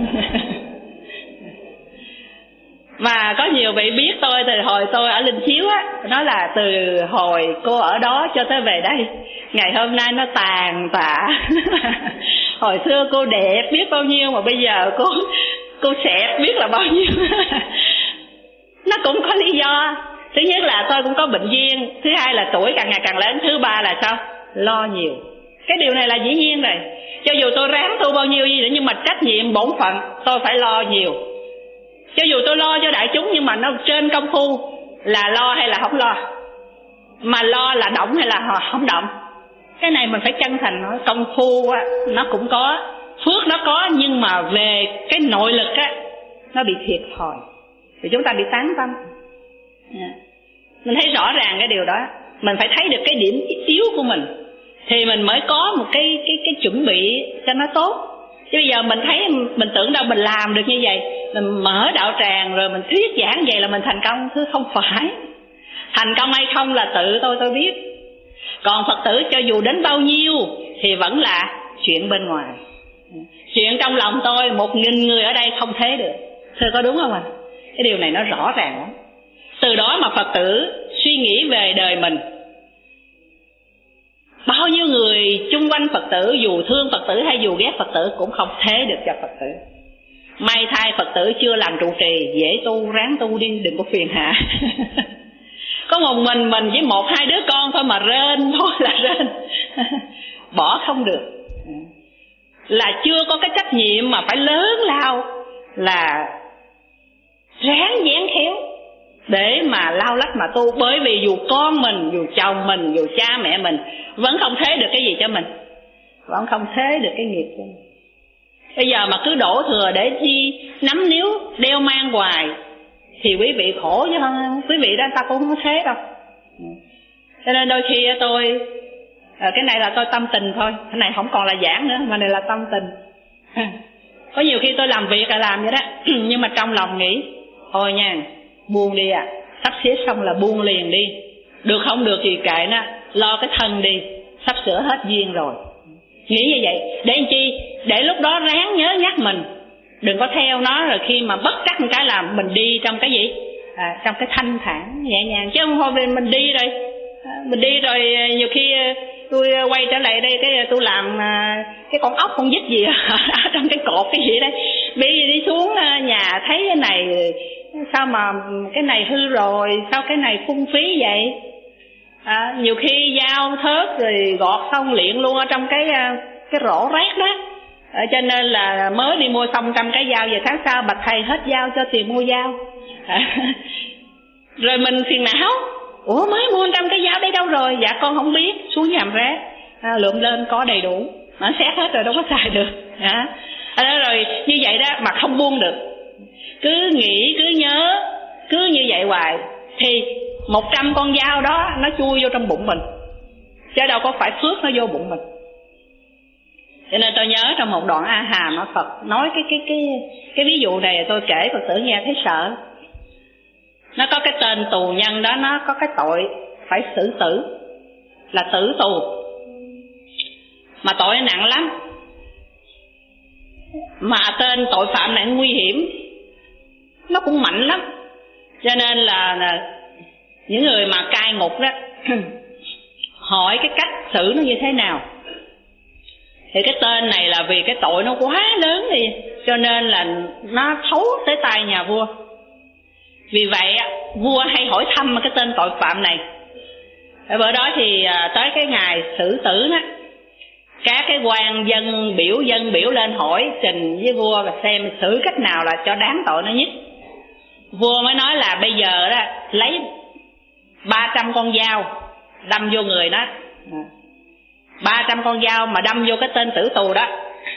Speaker 1: Mà có nhiều vị biết tôi từ hồi tôi ở Linh Chiếu á, nói là từ hồi cô ở đó cho tới về đây, ngày hôm nay nó tàn tạ. Hồi xưa cô đẹp biết bao nhiêu mà bây giờ cô cô xẹp biết là bao nhiêu. Nó cũng có lý do. Thứ nhất là tôi cũng có bệnh duyên, thứ hai là tuổi càng ngày càng lớn, thứ ba là sao? Lo nhiều. Cái điều này là dĩ nhiên rồi. Cho dù tôi ráng tu bao nhiêu gì nữa, nhưng mà trách nhiệm bổn phận tôi phải lo nhiều. Cho dù tôi lo cho đại chúng, nhưng mà nó trên công phu là lo hay là không lo, mà lo là động hay là không động. Cái này mình phải chân thành nói. Công phu á, nó cũng có, phước nó có, nhưng mà về cái nội lực á, nó bị thiệt thòi, thì chúng ta bị tán tâm. Mình thấy rõ ràng cái điều đó. Mình phải thấy được cái điểm yếu của mình thì mình mới có một cái cái cái chuẩn bị cho nó tốt. Chứ bây giờ mình thấy mình tưởng đâu mình làm được như vậy, mình mở đạo tràng rồi mình thuyết giảng vậy là mình thành công. Thứ không phải. Thành công hay không là tự tôi tôi biết. Còn Phật tử cho dù đến bao nhiêu thì vẫn là chuyện bên ngoài. Chuyện trong lòng tôi một nghìn người ở đây không thế được. Thưa có đúng không ạ? À? Cái điều này nó rõ ràng lắm. Từ đó mà Phật tử suy nghĩ về đời mình. Bao nhiêu người chung quanh Phật tử, dù thương Phật tử hay dù ghét Phật tử, cũng không thế được cho Phật tử. May thay Phật tử chưa làm trụ trì, dễ tu, ráng tu đi, đừng có phiền hà. Có một mình mình với một hai đứa con thôi mà rên thôi là rên. Bỏ không được. Là chưa có cái trách nhiệm mà phải lớn lao, là ráng dán khéo để mà lao lách mà tu. Bởi vì dù con mình, dù chồng mình, dù cha mẹ mình vẫn không thế được cái gì cho mình, vẫn không thế được cái nghiệp cho mình. Bây giờ mà cứ đổ thừa để đi nắm níu đeo mang hoài thì quý vị khổ chứ không, quý vị đó ta cũng không thế đâu. Cho nên đôi khi tôi, cái này là tôi tâm tình thôi, cái này không còn là giảng nữa mà này là tâm tình. Có nhiều khi tôi làm việc là làm vậy đó, nhưng mà trong lòng nghĩ thôi nha, buông đi à, sắp xếp xong là buông liền đi. Được không được thì kệ nó, lo cái thân đi. sắp sửa hết duyên rồi. Nghĩ như vậy để làm chi? Để lúc đó ráng nhớ nhắc mình, đừng có theo nó rồi khi mà bất trắc một cái là mình đi trong cái gì? À, trong cái thanh thản nhẹ nhàng, chứ không thôi mình đi rồi à, mình đi rồi nhiều khi tôi quay trở lại đây cái tôi làm cái con ốc con vít gì ở trong cái cột cái gì đấy, bây giờ đi xuống nhà thấy cái này sao mà cái này hư rồi, sao cái này phung phí vậy. À, nhiều khi dao thớt rồi gọt xong luyện luôn ở trong cái cái rổ rác đó. À, cho nên là mới đi mua xong trăm cái dao, về tháng sau bạch thầy hết dao cho tiền mua dao. À, rồi mình phiền não, ủa mới mua trăm cái dao đây đâu rồi? Dạ con không biết, xuống nhầm rác à, lượm lên có đầy đủ, nó xét hết rồi đâu có xài được. À, à, rồi như vậy đó mà không buông được, cứ nghĩ cứ nhớ cứ như vậy hoài thì một trăm con dao đó nó chui vô trong bụng mình, chứ đâu có phải phước nó vô bụng mình. Cho nên tôi nhớ trong một đoạn A Hàm nó Phật nói cái cái cái cái ví dụ này, tôi kể Phật tử nghe thấy sợ. Nó có cái tên tù nhân đó, nó có cái tội phải xử tử, là tử tù, mà tội nặng lắm, mà tên tội phạm này nguy hiểm, nó cũng mạnh lắm. Cho nên là, là những người mà cai ngục đó hỏi cái cách xử nó như thế nào. Thì cái tên này là vì cái tội nó quá lớn đi, cho nên là nó thấu tới tai nhà vua. Vì vậy vua hay hỏi thăm cái tên tội phạm này. Ở bữa đó thì tới cái ngày xử tử đó, các cái quan dân biểu dân biểu lên hỏi trình với vua và xem xử cách nào là cho đáng tội nó nhất. Vua mới nói là bây giờ đó lấy ba trăm con dao đâm vô người đó, ba trăm con dao mà đâm vô cái tên tử tù đó,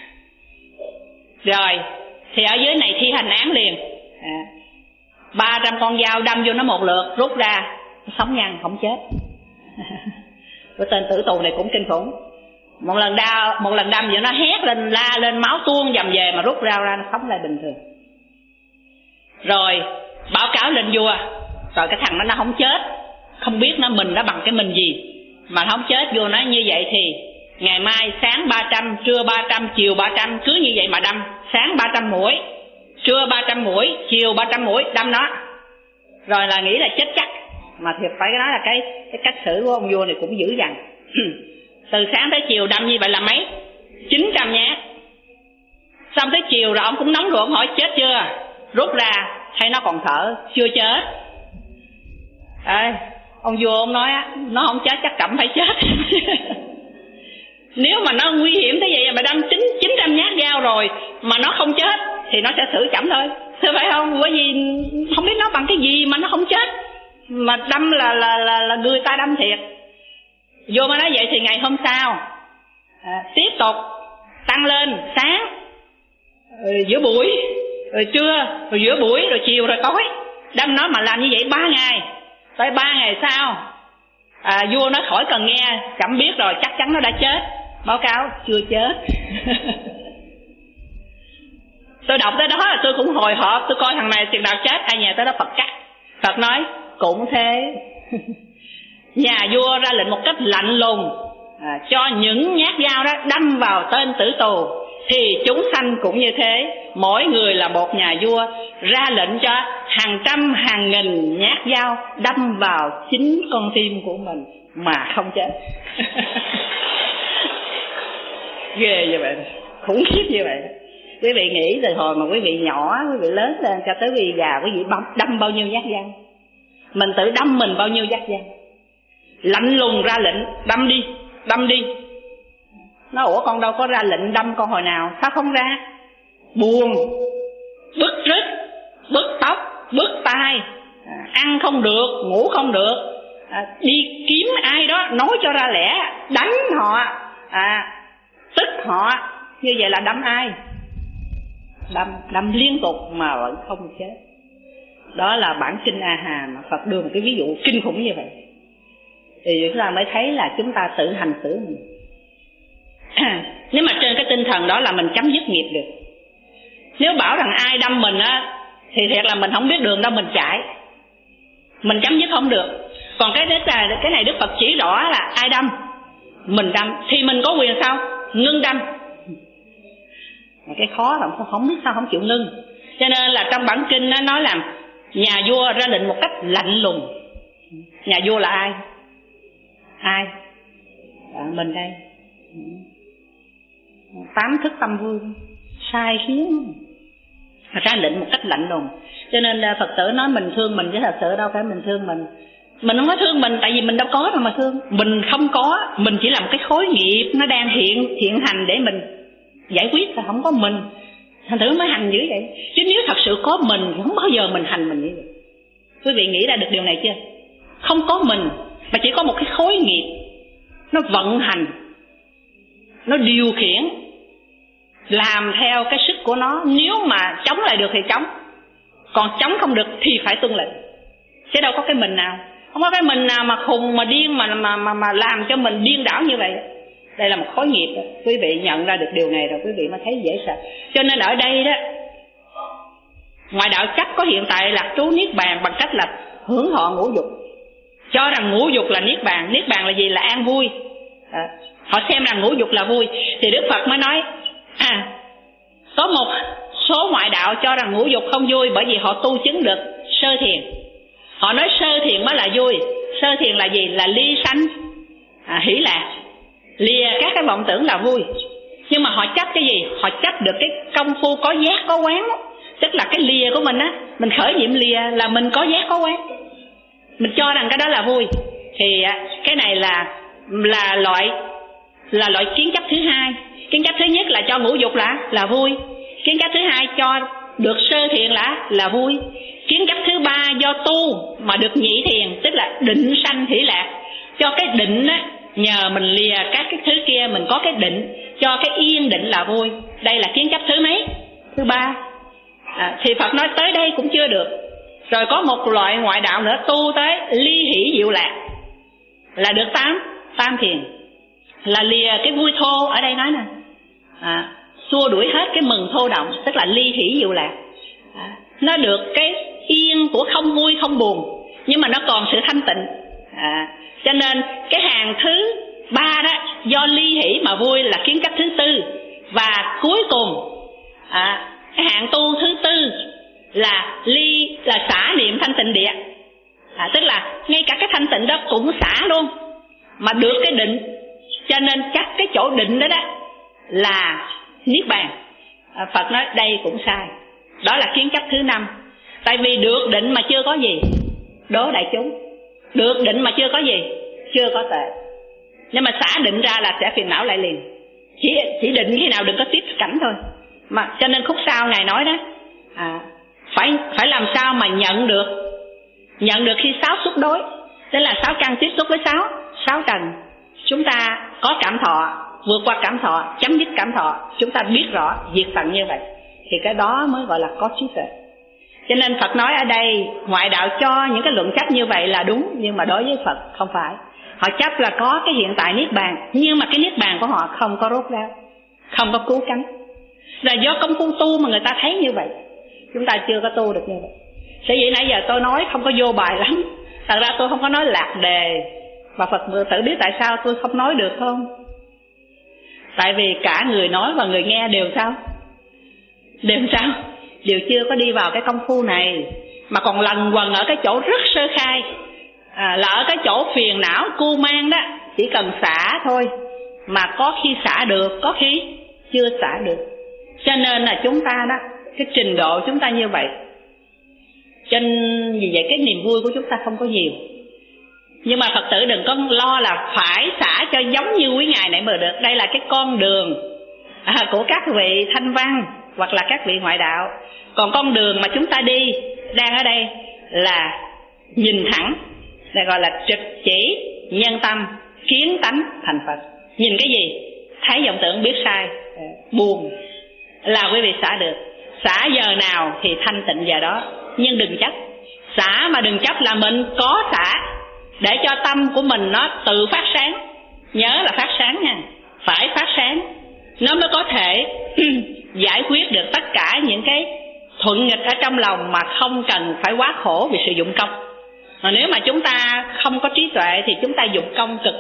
Speaker 1: rồi thì ở dưới này thi hành án liền. à, ba trăm con dao đâm vô nó một lượt, rút ra sống nhăn không chết. Cái tên tử tù này cũng kinh khủng. Một lần đau, một lần đâm vậy nó hét lên la lên, máu tuôn dầm về, mà rút ra ra nó sống lại bình thường. Rồi báo cáo lên vua, rồi cái thằng đó nó không chết, không biết nó mình nó bằng cái mình gì mà nó không chết. Vua nói như vậy thì ngày mai sáng ba trăm, trưa ba trăm, chiều ba trăm, cứ như vậy mà đâm. Sáng ba trăm mũi, trưa ba trăm mũi, chiều ba trăm mũi đâm nó, rồi là nghĩ là chết chắc. Mà thiệt phải nói là cái cái cách xử của ông vua này cũng dữ dằn. Từ sáng tới chiều đâm như vậy là mấy? chín trăm nhát. Xong tới chiều rồi ông cũng nóng ruột, ông hỏi chết chưa? Rút ra thấy nó còn thở, chưa chết. À, ông vua ông nói nó không chết chắc chậm phải chết. Nếu mà nó nguy hiểm thế vậy mà đâm chín trăm nhát dao rồi mà nó không chết thì nó sẽ xử chậm thôi, thưa phải không? Bởi vì không biết nó bằng cái gì mà nó không chết, mà đâm là là là, là người ta đâm thiệt. Vô mà nói vậy thì ngày hôm sau à, tiếp tục tăng lên sáng, rồi giữa buổi, rồi trưa, rồi giữa buổi, rồi chiều, rồi tối. Đâm nó mà làm như vậy ba ngày. Tới ba ngày sau à, vua nói khỏi cần nghe, chậm biết rồi, chắc chắn nó đã chết. Báo cáo chưa chết. Tôi đọc tới đó là tôi cũng hồi hộp, tôi coi thằng này chừng nào chết. Ai nhà tới đó Phật cắt. Phật nói cũng thế. Nhà vua ra lệnh một cách lạnh lùng à, cho những nhát dao đó đâm vào tên tử tù, thì chúng sanh cũng như thế. Mỗi người là một nhà vua, ra lệnh cho hàng trăm hàng nghìn nhát dao đâm vào chính con tim của mình mà không chết. Ghê như vậy, khủng khiếp như vậy. Quý vị nghĩ từ hồi mà quý vị nhỏ, quý vị lớn lên cho tới quý vị già, quý vị đâm bao nhiêu nhát dao? Mình tự đâm mình bao nhiêu nhát dao? Lạnh lùng ra lệnh đâm đi, đâm đi. Nó ủa con đâu có ra lệnh đâm con hồi nào, sao không ra? Buồn, bứt rứt, bứt tóc, bứt tai, à, ăn không được, ngủ không được, à, đi kiếm ai đó nói cho ra lẽ, đánh họ, à, tức họ. Như vậy là đâm ai? Đâm, đâm liên tục mà vẫn không chết. Đó là bản kinh A Hàm mà Phật đưa một cái ví dụ kinh khủng như vậy, thì chúng ta mới thấy là chúng ta tự hành xử mình. Nếu mà trên cái tinh thần đó là mình chấm dứt nghiệp được. Nếu bảo rằng ai đâm mình á, thì thiệt là mình không biết đường đâu mình chạy, mình chấm dứt không được. Còn cái đấy là cái này Đức Phật chỉ rõ là ai đâm,
Speaker 2: mình đâm thì mình có quyền sao? Ngưng đâm. Cái khó là không, không biết sao không chịu ngưng. Cho nên là trong bản kinh nó nói là nhà vua ra lệnh một cách lạnh lùng. Nhà vua là ai? Ai? À, mình đây. Tám thức tâm vương sai khiến, ra lệnh một cách lạnh lùng. Cho nên Phật tử nói mình thương mình chứ thật sự đâu phải mình thương mình. Mình không có thương mình, tại vì mình đâu có đâu mà thương. Mình không có, mình chỉ là một cái khối nghiệp nó đang hiện hiện hành để mình giải quyết, là không có mình. Thành thử mới hành dữ vậy. Chứ nếu thật sự có mình thì không bao giờ mình hành mình như vậy. Quý vị nghĩ ra được điều này chưa? Không có mình mà chỉ có một cái khối nghiệp nó vận hành, nó điều khiển, làm theo cái sức của nó. Nếu mà chống lại được thì chống, còn chống không được thì phải tuân lệnh. Chứ đâu có cái mình nào. Không có cái mình nào mà khùng mà điên mà mà mà, mà làm cho mình điên đảo như vậy. Đây là một khối nghiệp đó. Quý vị nhận ra được điều này rồi quý vị mới thấy dễ sợ. Cho nên ở đây đó, ngoại đạo chấp có hiện tại lạc trú niết bàn bằng cách là hưởng thọ ngũ dục, cho rằng ngũ dục là niết bàn. Niết bàn là gì? Là an vui. À, họ xem rằng ngũ dục là vui. Thì Đức Phật mới nói à, có một số ngoại đạo cho rằng ngũ dục không vui, bởi vì họ tu chứng được sơ thiền. Họ nói sơ thiền mới là vui. Sơ thiền là gì? Là ly sanh, à, hỷ lạc, lìa các cái vọng tưởng là vui. Nhưng mà họ chấp cái gì? Họ chấp được cái công phu có giác có quán đó. Tức là cái lìa của mình á, mình khởi niệm lìa là mình có giác có quán, mình cho rằng cái đó là vui. Thì cái này là là loại là loại kiến chấp thứ hai. Kiến chấp thứ nhất là cho ngũ dục là là vui. Kiến chấp thứ hai cho được sơ thiền là là vui. Kiến chấp thứ ba do tu mà được nhị thiền, tức là định sanh hỷ lạc. Cho cái định á, nhờ mình lìa các cái thứ kia mình có cái định, cho cái yên định là vui. Đây là kiến chấp thứ mấy? Thứ ba. À, thì Phật nói tới đây cũng chưa được. Rồi có một loại ngoại đạo nữa tu tới ly hỷ diệu lạc, là được tám tam thiền, là lìa cái vui thô. Ở đây nói nè, à, xua đuổi hết cái mừng thô động, tức là ly hỷ diệu lạc. À, nó được cái yên của không vui không buồn, nhưng mà nó còn sự thanh tịnh. À, cho nên cái hàng thứ ba đó, do ly hỷ mà vui là kiến chấp thứ tư. Và cuối cùng à, cái hạng tu thứ tư là ly là xả niệm thanh tịnh địa. À, tức là ngay cả cái thanh tịnh đó cũng xả luôn, mà được cái định. Cho nên chắc cái chỗ định đó đó là niết bàn. À, Phật nói đây cũng sai. Đó là kiến chấp thứ năm. Tại vì được định mà chưa có gì, đố đại chúng, được định mà chưa có gì, chưa có tệ. Nhưng mà xả định ra là sẽ phiền não lại liền. Chỉ, chỉ định khi nào đừng có tiếp cảnh thôi. Mà cho nên khúc sau Ngài nói đó, à, phải phải làm sao mà nhận được nhận được khi sáu xúc đối, tức là sáu căn tiếp xúc với sáu sáu trần. Chúng ta có cảm thọ, vượt qua cảm thọ, chấm dứt cảm thọ, chúng ta biết rõ diệt tận như vậy, thì cái đó mới gọi là có trí tuệ. Cho nên Phật nói ở đây ngoại đạo cho những cái luận chấp như vậy là đúng, nhưng mà đối với Phật không phải. Họ chấp là có cái hiện tại niết bàn, nhưng mà cái niết bàn của họ không có rốt ráo, không có cứu cánh. Là do công phu tu mà người ta thấy như vậy. Chúng ta chưa có tu được như vậy. Sở dĩ nãy giờ tôi nói không có vô bài lắm. Thật ra tôi không có nói lạc đề. Và Phật tử biết tại sao tôi không nói được không? Tại vì cả người nói và người nghe đều sao? Đều sao? Đều chưa có đi vào cái công phu này, mà còn lần quần ở cái chỗ rất sơ khai. À, là ở cái chỗ phiền não cu mang đó, chỉ cần xả thôi. Mà có khi xả được, có khi chưa xả được. Cho nên là chúng ta đó, cái trình độ chúng ta như vậy. Cho nên vì vậy cái niềm vui của chúng ta không có nhiều. Nhưng mà Phật tử đừng có lo là phải xả cho giống như quý ngài nãy mới được. Đây là cái con đường à, của các vị thanh văn hoặc là các vị ngoại đạo. Còn con đường mà chúng ta đi đang ở đây là nhìn thẳng, là gọi là trực chỉ nhân tâm, kiến tánh thành Phật. Nhìn cái gì? Thấy vọng tưởng biết sai, buồn là quý vị xả được. Xả giờ nào thì thanh tịnh giờ đó. Nhưng đừng chấp. Xả mà đừng chấp là mình có xả, để cho tâm của mình nó tự phát sáng. Nhớ là phát sáng nha, phải phát sáng, nó mới có thể giải quyết được tất cả những cái thuận nghịch ở trong lòng, mà không cần phải quá khổ vì sử dụng công. Mà nếu mà chúng ta không có trí tuệ thì chúng ta dụng công cực,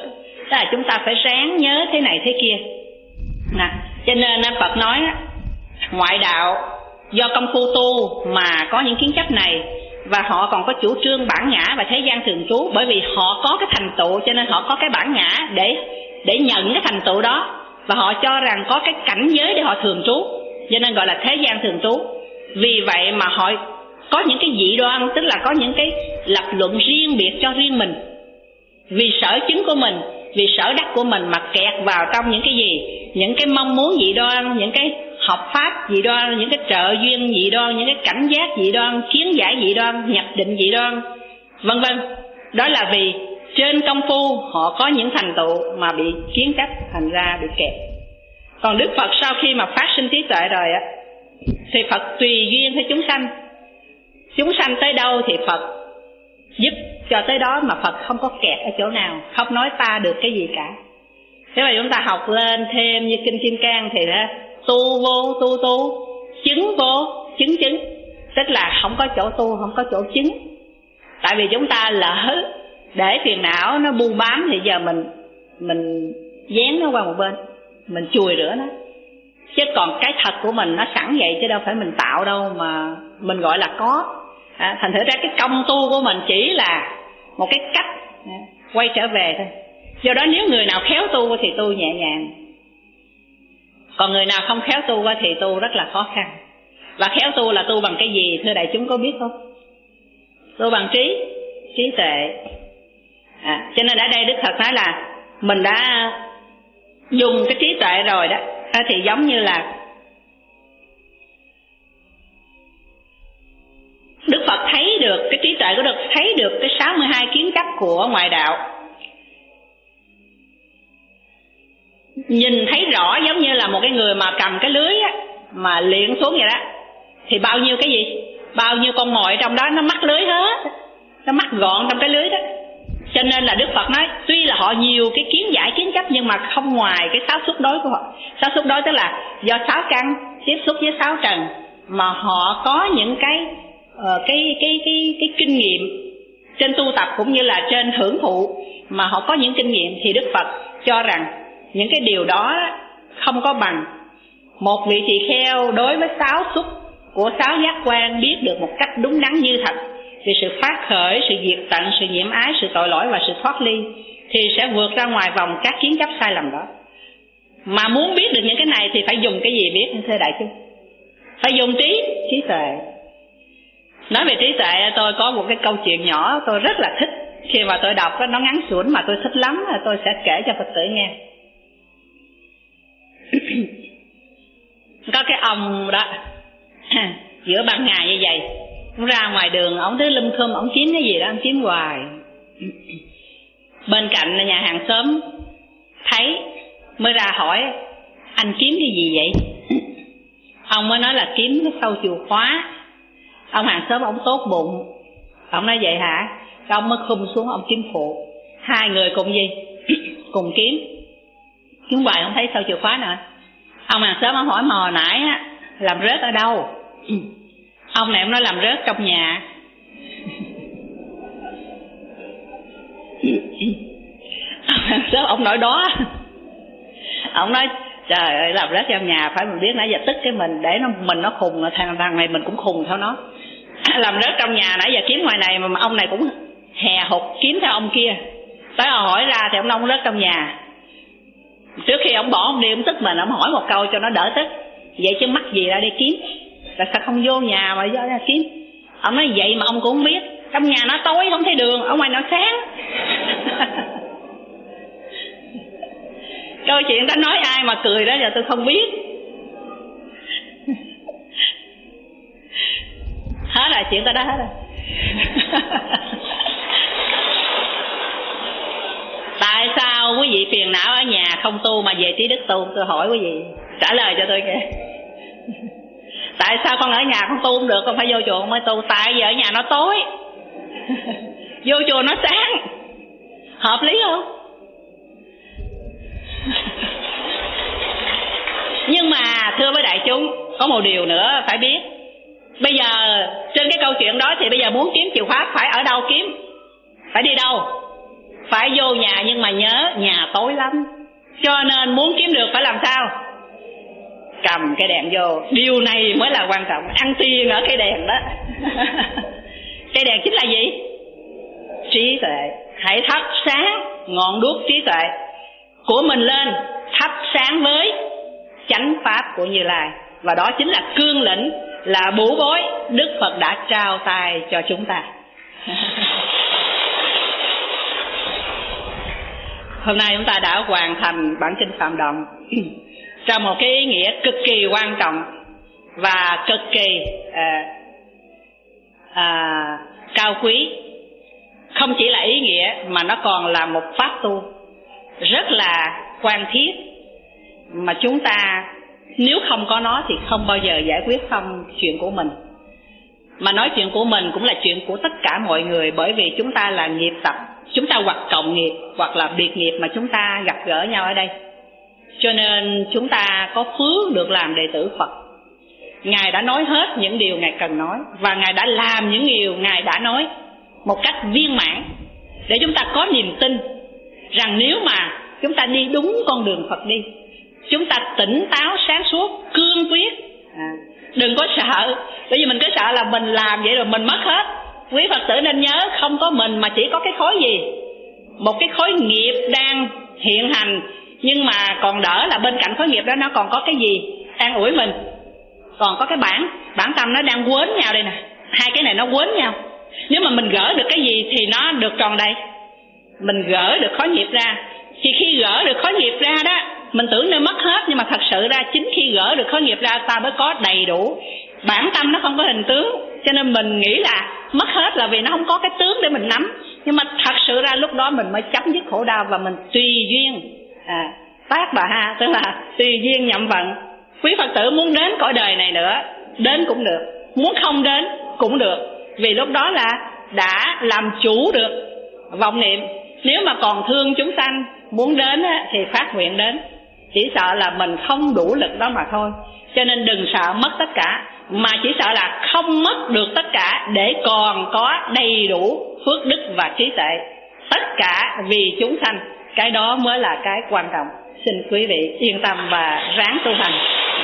Speaker 2: Tức là chúng ta phải ráng nhớ thế này thế kia nè. Cho nên Phật nói ngoại đạo do công phu tu mà có những kiến chấp này, và họ còn có chủ trương bản ngã và thế gian thường trú, bởi vì họ có cái thành tựu cho nên họ có cái bản ngã để để nhận cái thành tựu đó, và họ cho rằng có cái cảnh giới để họ thường trú, cho nên gọi là thế gian thường trú. Vì vậy mà họ có những cái dị đoan, tức là có những cái lập luận riêng biệt cho riêng mình, vì sở chứng của mình, vì sở đắc của mình mà kẹt vào trong những cái gì, những cái mong muốn dị đoan, những cái học pháp dị đoan, những cái trợ duyên dị đoan, những cái cảnh giác dị đoan, kiến giải dị đoan, nhập định dị đoan, vân vân. Đó là vì trên công phu họ có những thành tựu mà bị kiến chấp, thành ra bị kẹt. Còn Đức Phật sau khi mà phát sinh trí tuệ rồi á, thì Phật tùy duyên với chúng sanh. Chúng sanh tới đâu thì Phật giúp cho tới đó, mà Phật không có kẹt ở chỗ nào, không nói ta được cái gì cả. Thế mà chúng ta học lên thêm như Kinh Kim Cang thì đó, tu vô tu tu, chứng vô chứng chứng, tức là không có chỗ tu, không có chỗ chứng. Tại vì chúng ta lỡ để phiền não nó bu bám thì giờ mình mình dán nó qua một bên, mình chùi rửa nó. Chứ còn cái thật của mình nó sẵn vậy, chứ đâu phải mình tạo đâu mà mình gọi là có. À, thành thử ra cái công tu của mình chỉ là một cái cách à, quay trở về thôi. Do đó nếu người nào khéo tu thì tu nhẹ nhàng, còn người nào không khéo tu thì tu rất là khó khăn. Và khéo tu là tu bằng cái gì thưa đại chúng có biết không? Tu bằng trí, trí tuệ. À, cho nên ở đây Đức Phật nói là mình đã dùng cái trí tuệ rồi đó, thì giống như là Đức Phật thấy được cái trí tuệ của Đức, thấy được cái sáu mươi hai kiến chấp của ngoại đạo, nhìn thấy rõ giống như là một cái người mà cầm cái lưới á, mà liệng xuống vậy đó, thì bao nhiêu cái gì, bao nhiêu con mồi trong đó nó mắc lưới hết, nó mắc gọn trong cái lưới đó. Cho nên là Đức Phật nói tuy là họ nhiều cái kiến giải kiến chấp, nhưng mà không ngoài cái sáu xúc đối của họ. Sáu xúc đối tức là do sáu căn tiếp xúc với sáu trần, mà họ có những cái uh, cái, cái cái cái kinh nghiệm trên tu tập cũng như là trên hưởng thụ, mà họ có những kinh nghiệm, thì Đức Phật cho rằng những cái điều đó không có bằng một vị tỳ kheo đối với sáu xúc của sáu giác quan biết được một cách đúng đắn như thật về sự phát khởi, sự diệt tận, sự nhiễm ái, sự tội lỗi và sự thoát ly, thì sẽ vượt ra ngoài vòng các kiến chấp sai lầm đó. Mà muốn biết được những cái này thì phải dùng cái gì biết thưa đại chúng? Phải dùng trí, trí tuệ. Nói về trí tuệ, tôi có một cái câu chuyện nhỏ tôi rất là thích. Khi mà tôi đọc nó ngắn xuẩn mà tôi thích lắm, tôi sẽ kể cho Phật tử nghe. Có cái ông đó giữa ban ngày như vậy, ông ra ngoài đường, ông cứ lum khum, ông kiếm cái gì đó, ông kiếm hoài. Bên cạnh là nhà hàng xóm thấy mới ra hỏi anh kiếm cái gì vậy? Ông mới nói là kiếm cái sâu chìa khóa. Ông hàng xóm ông tốt bụng, ông nói vậy hả? Ông mới khum xuống ông kiếm phụ. Hai người cùng gì? Cùng kiếm. Kiếm hoài không thấy sâu chìa khóa nữa. Ông hàng xóm ông hỏi mà hồi nãy á, làm rớt ở đâu? Ông này ông nói làm rớt trong nhà. Ông hàng xóm ông nói đó. Ông nói trời ơi, làm rớt trong nhà phải mình biết nãy giờ tức cái mình, để nó mình nó khùng, thằng thằng này mình cũng khùng theo nó. Làm rớt trong nhà nãy giờ kiếm ngoài này mà ông này cũng hè hụt kiếm theo ông kia. Tới họ hỏi ra thì ông nói ông rớt trong nhà. Trước khi ông bỏ ông đi, ông tức mình, ông hỏi một câu cho nó đỡ tức. Vậy chứ mắc gì ra đi kiếm? Là sao không vô nhà mà vô ra kiếm? Ông nói vậy mà ông cũng không biết. Trong nhà nó tối không thấy đường, ở ngoài nó sáng. Câu chuyện đó nói ai mà cười đó giờ tôi không biết. Hết rồi, chuyện đó đó hết rồi. Tại sao quý vị phiền não ở nhà không tu mà về trí đức tu? Tôi hỏi quý vị, trả lời cho tôi kìa. Tại sao con ở nhà con tu không được, con phải vô chùa mới tu? Tại giờ ở nhà nó tối, vô chùa nó sáng. Hợp lý không? Nhưng mà thưa với đại chúng, có một điều nữa phải biết. Bây giờ trên cái câu chuyện đó thì bây giờ muốn kiếm chìa khóa phải ở đâu kiếm? Phải đi đâu? phải vô nhà, nhưng mà nhớ nhà tối lắm, cho nên muốn kiếm được phải làm sao? Cầm cái đèn vô. Điều này mới là quan trọng, ăn tiền ở cái đèn đó. Cái đèn chính là gì? Trí tuệ. Hãy thắp sáng ngọn đuốc trí tuệ của mình lên, thắp sáng với chánh pháp của Như Lai. Và đó chính là cương lĩnh, là bủ bối Đức Phật đã trao tay cho chúng ta. Hôm nay chúng ta đã hoàn thành bản kinh Phạm Động trong một cái ý nghĩa cực kỳ quan trọng và cực kỳ à, à, cao quý. Không chỉ là ý nghĩa mà nó còn là một pháp tu rất là quan thiết, mà chúng ta nếu không có nó thì không bao giờ giải quyết xong chuyện của mình. Mà nói chuyện của mình cũng là chuyện của tất cả mọi người, bởi vì chúng ta là nghiệp tập, chúng ta hoặc cộng nghiệp hoặc là biệt nghiệp mà chúng ta gặp gỡ nhau ở đây. Cho nên chúng ta có phước được làm đệ tử Phật. Ngài đã nói hết những điều Ngài cần nói, và Ngài đã làm những điều Ngài đã nói một cách viên mãn, để chúng ta có niềm tin rằng nếu mà chúng ta đi đúng con đường Phật đi, chúng ta tỉnh táo sáng suốt, cương quyết, à, đừng có sợ. Bởi vì mình cứ sợ là mình làm vậy rồi mình mất hết. Quý Phật tử nên nhớ, không có mình mà chỉ có cái khối gì? Một cái khối nghiệp đang hiện hành, nhưng mà còn đỡ là bên cạnh khối nghiệp đó nó còn có cái gì an ủi mình. Còn có cái bản bản tâm nó đang quến nhau đây nè, hai cái này nó quến nhau. Nếu mà mình gỡ được cái gì thì nó được tròn đầy. Mình gỡ được khối nghiệp ra, thì khi gỡ được khối nghiệp ra đó, mình tưởng nên mất hết, nhưng mà thật sự ra chính khi gỡ được khối nghiệp ra ta mới có đầy đủ. Bản tâm nó không có hình tướng, cho nên mình nghĩ là mất hết là vì nó không có cái tướng để mình nắm. Nhưng mà thật sự ra lúc đó mình mới chấm dứt khổ đau, và mình tùy duyên à, tác bà ha, tức là tùy duyên nhậm vận. Quý Phật tử muốn đến cõi đời này nữa, đến cũng được, muốn không đến cũng được, vì lúc đó là đã làm chủ được vọng niệm. Nếu mà còn thương chúng sanh, muốn đến thì phát nguyện đến, chỉ sợ là mình không đủ lực đó mà thôi. Cho nên đừng sợ mất tất cả, mà chỉ sợ là không mất được tất cả để còn có đầy đủ phước đức và trí tuệ, tất cả vì chúng sanh. Cái đó mới là cái quan trọng. Xin quý vị yên tâm và ráng tu hành.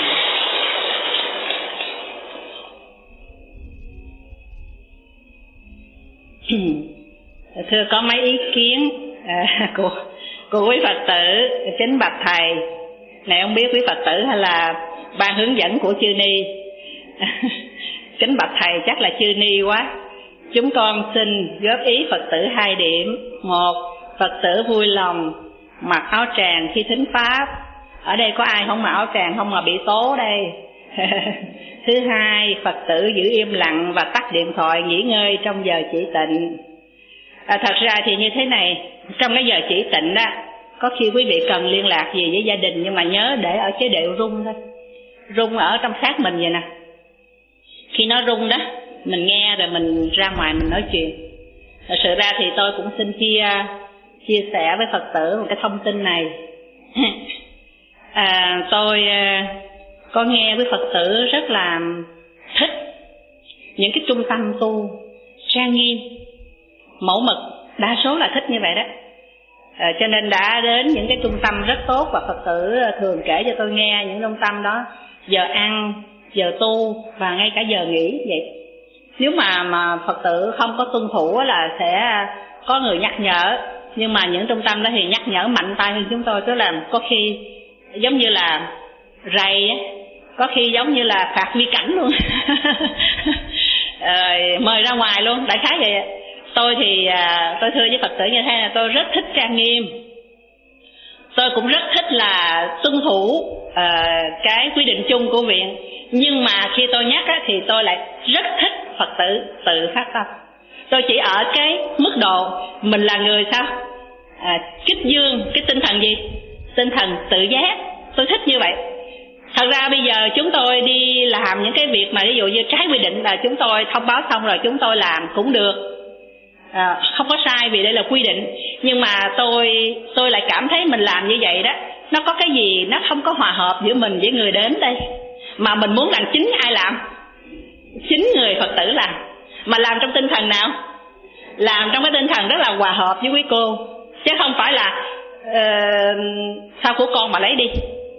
Speaker 2: Thưa có mấy ý kiến à, của, của quý Phật tử. Kính bạch thầy, này không biết quý Phật tử hay là ban hướng dẫn của Chư Ni? Kính bạch thầy, chắc là Chư Ni quá. Chúng con xin góp ý Phật tử hai điểm. Một, Phật tử vui lòng mặc áo tràng khi thính pháp. Ở đây có ai không mặc áo tràng không mà bị tố đây? Thứ hai, Phật tử giữ im lặng và tắt điện thoại nghỉ ngơi trong giờ chỉ tịnh. À, thật ra thì như thế này, trong cái giờ chỉ tịnh đó, có khi quý vị cần liên lạc gì với gia đình, nhưng mà nhớ để ở chế độ rung thôi. Rung ở trong xác mình vậy nè. Khi nó rung đó, mình nghe rồi mình ra ngoài mình nói chuyện. Thật sự ra thì tôi cũng xin chia chia sẻ với Phật tử một cái thông tin này. à, Tôi có nghe với Phật tử rất là thích những cái trung tâm tu trang nghiêm, mẫu mực, đa số là thích như vậy đó. À, cho nên đã đến những cái trung tâm rất tốt, và Phật tử thường kể cho tôi nghe những trung tâm đó giờ ăn, giờ tu và ngay cả giờ nghỉ vậy. Nếu mà mà Phật tử không có tuân thủ là sẽ có người nhắc nhở, nhưng mà những trung tâm đó thì nhắc nhở mạnh tay hơn chúng tôi, tức là có khi giống như là rầy, có khi giống như là phạt vi cảnh luôn. à, mời ra ngoài luôn, đại khái vậy. Tôi thì à, tôi thưa với Phật tử như thế này, tôi rất thích trang nghiêm, tôi cũng rất thích là tuân thủ à, cái quy định chung của viện. Nhưng mà khi tôi nhắc á, thì tôi lại rất thích Phật tử tự phát tâm. Tôi chỉ ở cái mức độ mình là người sao à, kích dương cái tinh thần gì, tinh thần tự giác. Tôi thích như vậy. Thật ra bây giờ chúng tôi đi làm những cái việc mà ví dụ như trái quy định là chúng tôi thông báo xong rồi chúng tôi làm cũng được, à, không có sai vì đây là quy định. Nhưng mà tôi tôi lại cảm thấy mình làm như vậy đó, nó có cái gì nó không có hòa hợp giữa mình với người đến đây. Mà mình muốn làm chính ai làm? Chính người Phật tử làm. Mà làm trong tinh thần nào? Làm trong cái tinh thần rất là hòa hợp với quý cô, chứ không phải là uh, sao của con mà lấy đi.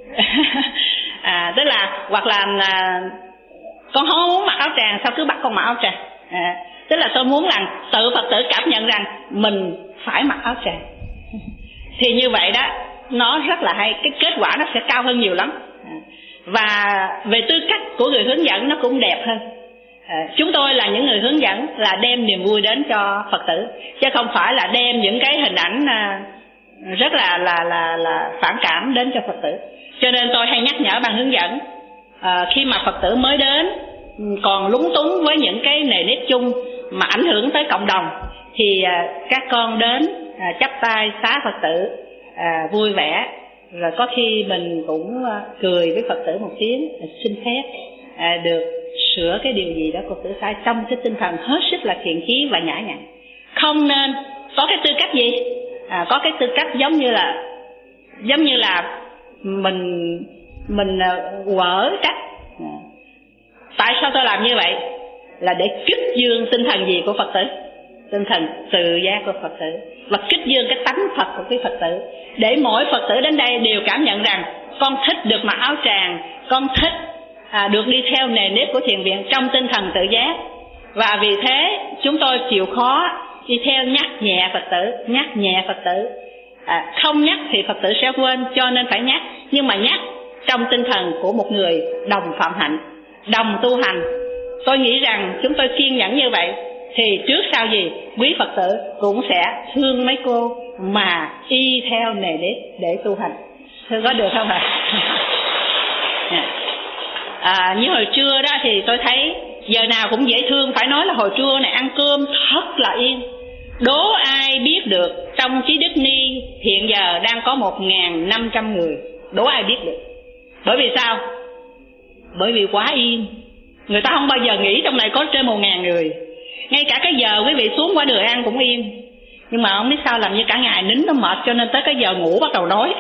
Speaker 2: À, tức là hoặc là à, con không muốn mặc áo tràng, sao cứ bắt con mặc áo tràng. À, tức là tôi muốn rằng tự Phật tử cảm nhận rằng mình phải mặc áo tràng. Thì như vậy đó, nó rất là hay, cái kết quả nó sẽ cao hơn nhiều lắm. À, và về tư cách của người hướng dẫn nó cũng đẹp hơn. À, chúng tôi là những người hướng dẫn là đem niềm vui đến cho Phật tử, chứ không phải là đem những cái hình ảnh à, rất là là là là phản cảm đến cho Phật tử. Cho nên tôi hay nhắc nhở ban hướng dẫn, à, khi mà Phật tử mới đến còn lúng túng với những cái nề nếp chung mà ảnh hưởng tới cộng đồng, thì à, các con đến à, chắp tay xá Phật tử à, vui vẻ, rồi có khi mình cũng à, cười với Phật tử một tiếng, à, xin phép à, được sửa cái điều gì đó Phật tử sai, trong cái tinh thần hết sức là thiện chí và nhã nhặn. Không nên có cái tư cách gì, à, có cái tư cách giống như là giống như là mình mình quở trách. Tại sao tôi làm như vậy? Là để kích dương tinh thần gì của Phật tử? Tinh thần tự giác của Phật tử, và kích dương cái tánh Phật của cái Phật tử, để mỗi Phật tử đến đây đều cảm nhận rằng con thích được mặc áo tràng, con thích à, được đi theo nề nếp của thiền viện trong tinh thần tự giác. Và vì thế chúng tôi chịu khó đi theo, nhắc nhẹ Phật tử, nhắc nhẹ Phật tử. À, không nhắc thì Phật tử sẽ quên, cho nên phải nhắc, nhưng mà nhắc trong tinh thần của một người đồng phạm hạnh, đồng tu hành. Tôi nghĩ rằng chúng tôi kiên nhẫn như vậy thì trước sau gì quý Phật tử cũng sẽ thương mấy cô mà y theo nề nếp để tu hành. Thưa có được không ạ? À, như hồi trưa đó thì tôi thấy giờ nào cũng dễ thương, phải nói là hồi trưa này ăn cơm thật là yên. Đố ai biết được trong Chí Đức Ni hiện giờ đang có một nghìn năm trăm người, đố ai biết được. Bởi vì sao? Bởi vì quá yên. Người ta không bao giờ nghĩ trong này có trên một ngàn người. Ngay cả cái giờ quý vị xuống qua đường ăn cũng yên. Nhưng mà không biết sao làm như cả ngày nín nó mệt, cho nên tới cái giờ ngủ bắt đầu nói.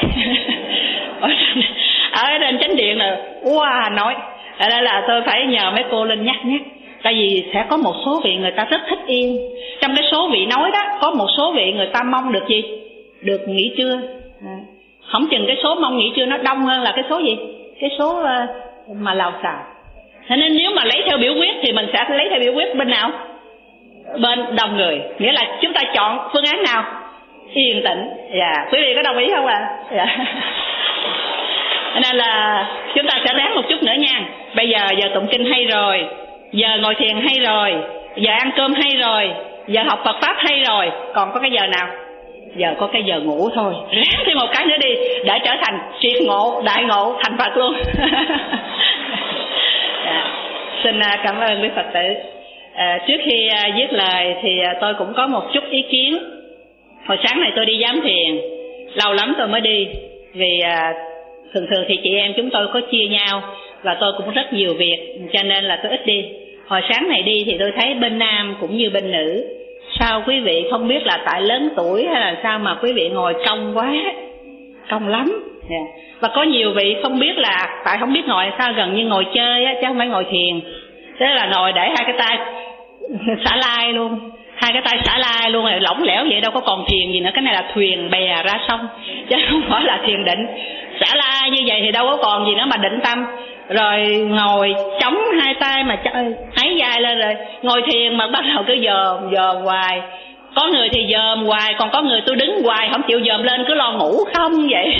Speaker 2: Ở trên chánh điện là wow, nói. Ở đây là tôi phải nhờ mấy cô lên nhắc nhắc. Tại vì sẽ có một số vị người ta rất thích yên. Trong cái số vị nói đó, có một số vị người ta mong được gì? Được nghỉ trưa. À, không chừng cái số mong nghỉ trưa nó đông hơn là cái số gì? Cái số uh, mà lào xào. Thế nên nếu mà lấy theo biểu quyết thì mình sẽ lấy theo biểu quyết bên nào? Bên đông người. Nghĩa là chúng ta chọn phương án nào? Yên tĩnh. Dạ, quý vị có đồng ý không ạ? À? Dạ. Nên là chúng ta sẽ ráng một chút nữa nha. Bây giờ giờ tụng kinh hay rồi, giờ ngồi thiền hay rồi, giờ ăn cơm hay rồi, giờ học Phật Pháp hay rồi, còn có cái giờ nào? Giờ có cái giờ ngủ thôi. Ráng thêm một cái nữa đi để trở thành triệt ngộ, đại ngộ, thành Phật luôn. Dạ. Xin cảm ơn quý Phật tử. À, trước khi viết lời thì tôi cũng có một chút ý kiến. Hồi sáng này tôi đi giám thiền, lâu lắm tôi mới đi. Vì à, thường thường thì chị em chúng tôi có chia nhau, và tôi cũng rất nhiều việc, cho nên là tôi ít đi. Hồi sáng này đi thì tôi thấy bên nam cũng như bên nữ. Sao quý vị không biết là tại lớn tuổi hay là sao mà quý vị ngồi cong quá, cong lắm. Yeah. Và có nhiều vị không biết là tại không biết ngồi sao, gần như ngồi chơi á, chứ không phải ngồi thiền. Thế là ngồi để hai cái tay xả lai luôn, hai cái tay xả lai luôn, rồi lỏng lẻo vậy đâu có còn thiền gì nữa. Cái này là thuyền bè ra sông, chứ không phải là thiền định. Xả lai như vậy thì đâu có còn gì nữa mà định tâm. Rồi ngồi chống hai tay mà ấy dài lên, rồi ngồi thiền mà bắt đầu cứ dòm dòm hoài. Có người thì dòm hoài, còn có người tôi đứng hoài không chịu dòm lên, cứ lo ngủ không vậy.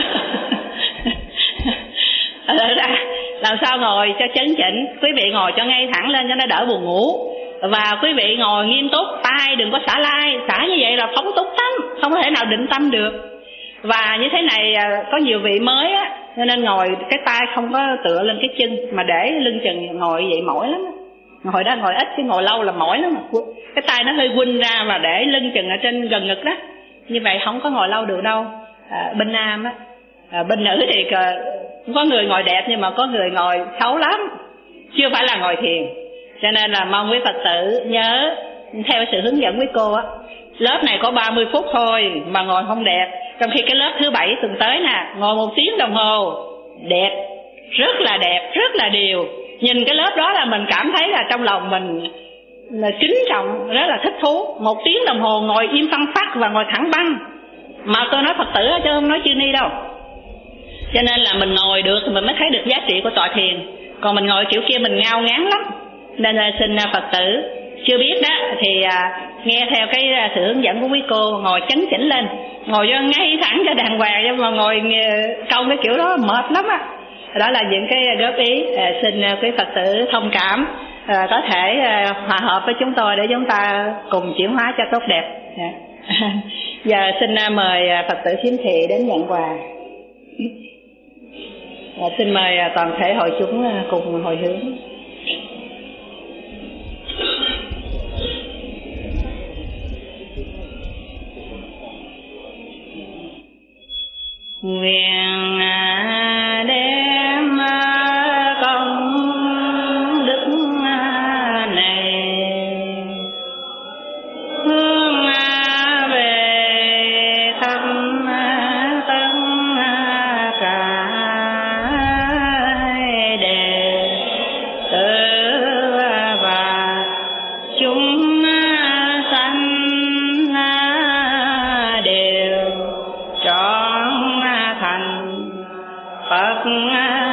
Speaker 2: Ra làm sao ngồi cho chấn chỉnh, quý vị ngồi cho ngay thẳng lên cho nó đỡ buồn ngủ. Và quý vị ngồi nghiêm túc, tay đừng có xả lai, xả như vậy là phóng túc tâm, không có thể nào định tâm được. Và như thế này có nhiều vị mới á, cho nên ngồi cái tay không có tựa lên cái chân, mà để lưng chừng ngồi vậy mỏi lắm. Ngồi đó ngồi ít chứ ngồi lâu là mỏi lắm. Cái tay nó hơi quỳnh ra và để lưng chừng ở trên gần ngực đó. Như vậy không có ngồi lâu được đâu. À, bên nam á, à, bên nữ thì có người ngồi đẹp nhưng mà có người ngồi xấu lắm, chưa phải là ngồi thiền. Cho nên là mong quý Phật tử nhớ theo sự hướng dẫn quý cô á. Lớp này có ba mươi phút thôi mà ngồi không đẹp. Trong khi cái lớp thứ bảy tuần tới nè, ngồi một tiếng đồng hồ, đẹp, rất là đẹp, rất là đều. Nhìn cái lớp đó là mình cảm thấy là trong lòng mình là kính trọng, rất là thích thú. Một tiếng đồng hồ ngồi im phăng phắc và ngồi thẳng băng, Mà tôi nói Phật tử chứ không nói chư ni đâu. Cho nên là mình ngồi được thì mình mới thấy được giá trị của tọa thiền. Còn mình ngồi kiểu kia mình ngao ngán lắm. Nên là xin Phật tử chưa biết đó thì à, nghe theo cái à, sự hướng dẫn của quý cô, ngồi chấn chỉnh lên, ngồi cho ngay thẳng cho đàng hoàng, chứ mà ngồi câu cái kiểu đó mệt lắm á. Đó là những cái góp ý, à, xin quý Phật tử thông cảm, à, có thể à, hòa hợp với chúng tôi để chúng ta cùng chuyển hóa cho tốt đẹp. À. Giờ xin à, mời à, Phật tử Khiếm Thị đến nhận quà. À, xin mời à, toàn thể hội chúng à, cùng hồi hướng. Nguyện đem công đức này hướng về thăm tất cả đệ tử và chúng sanh đều trọn thành Phật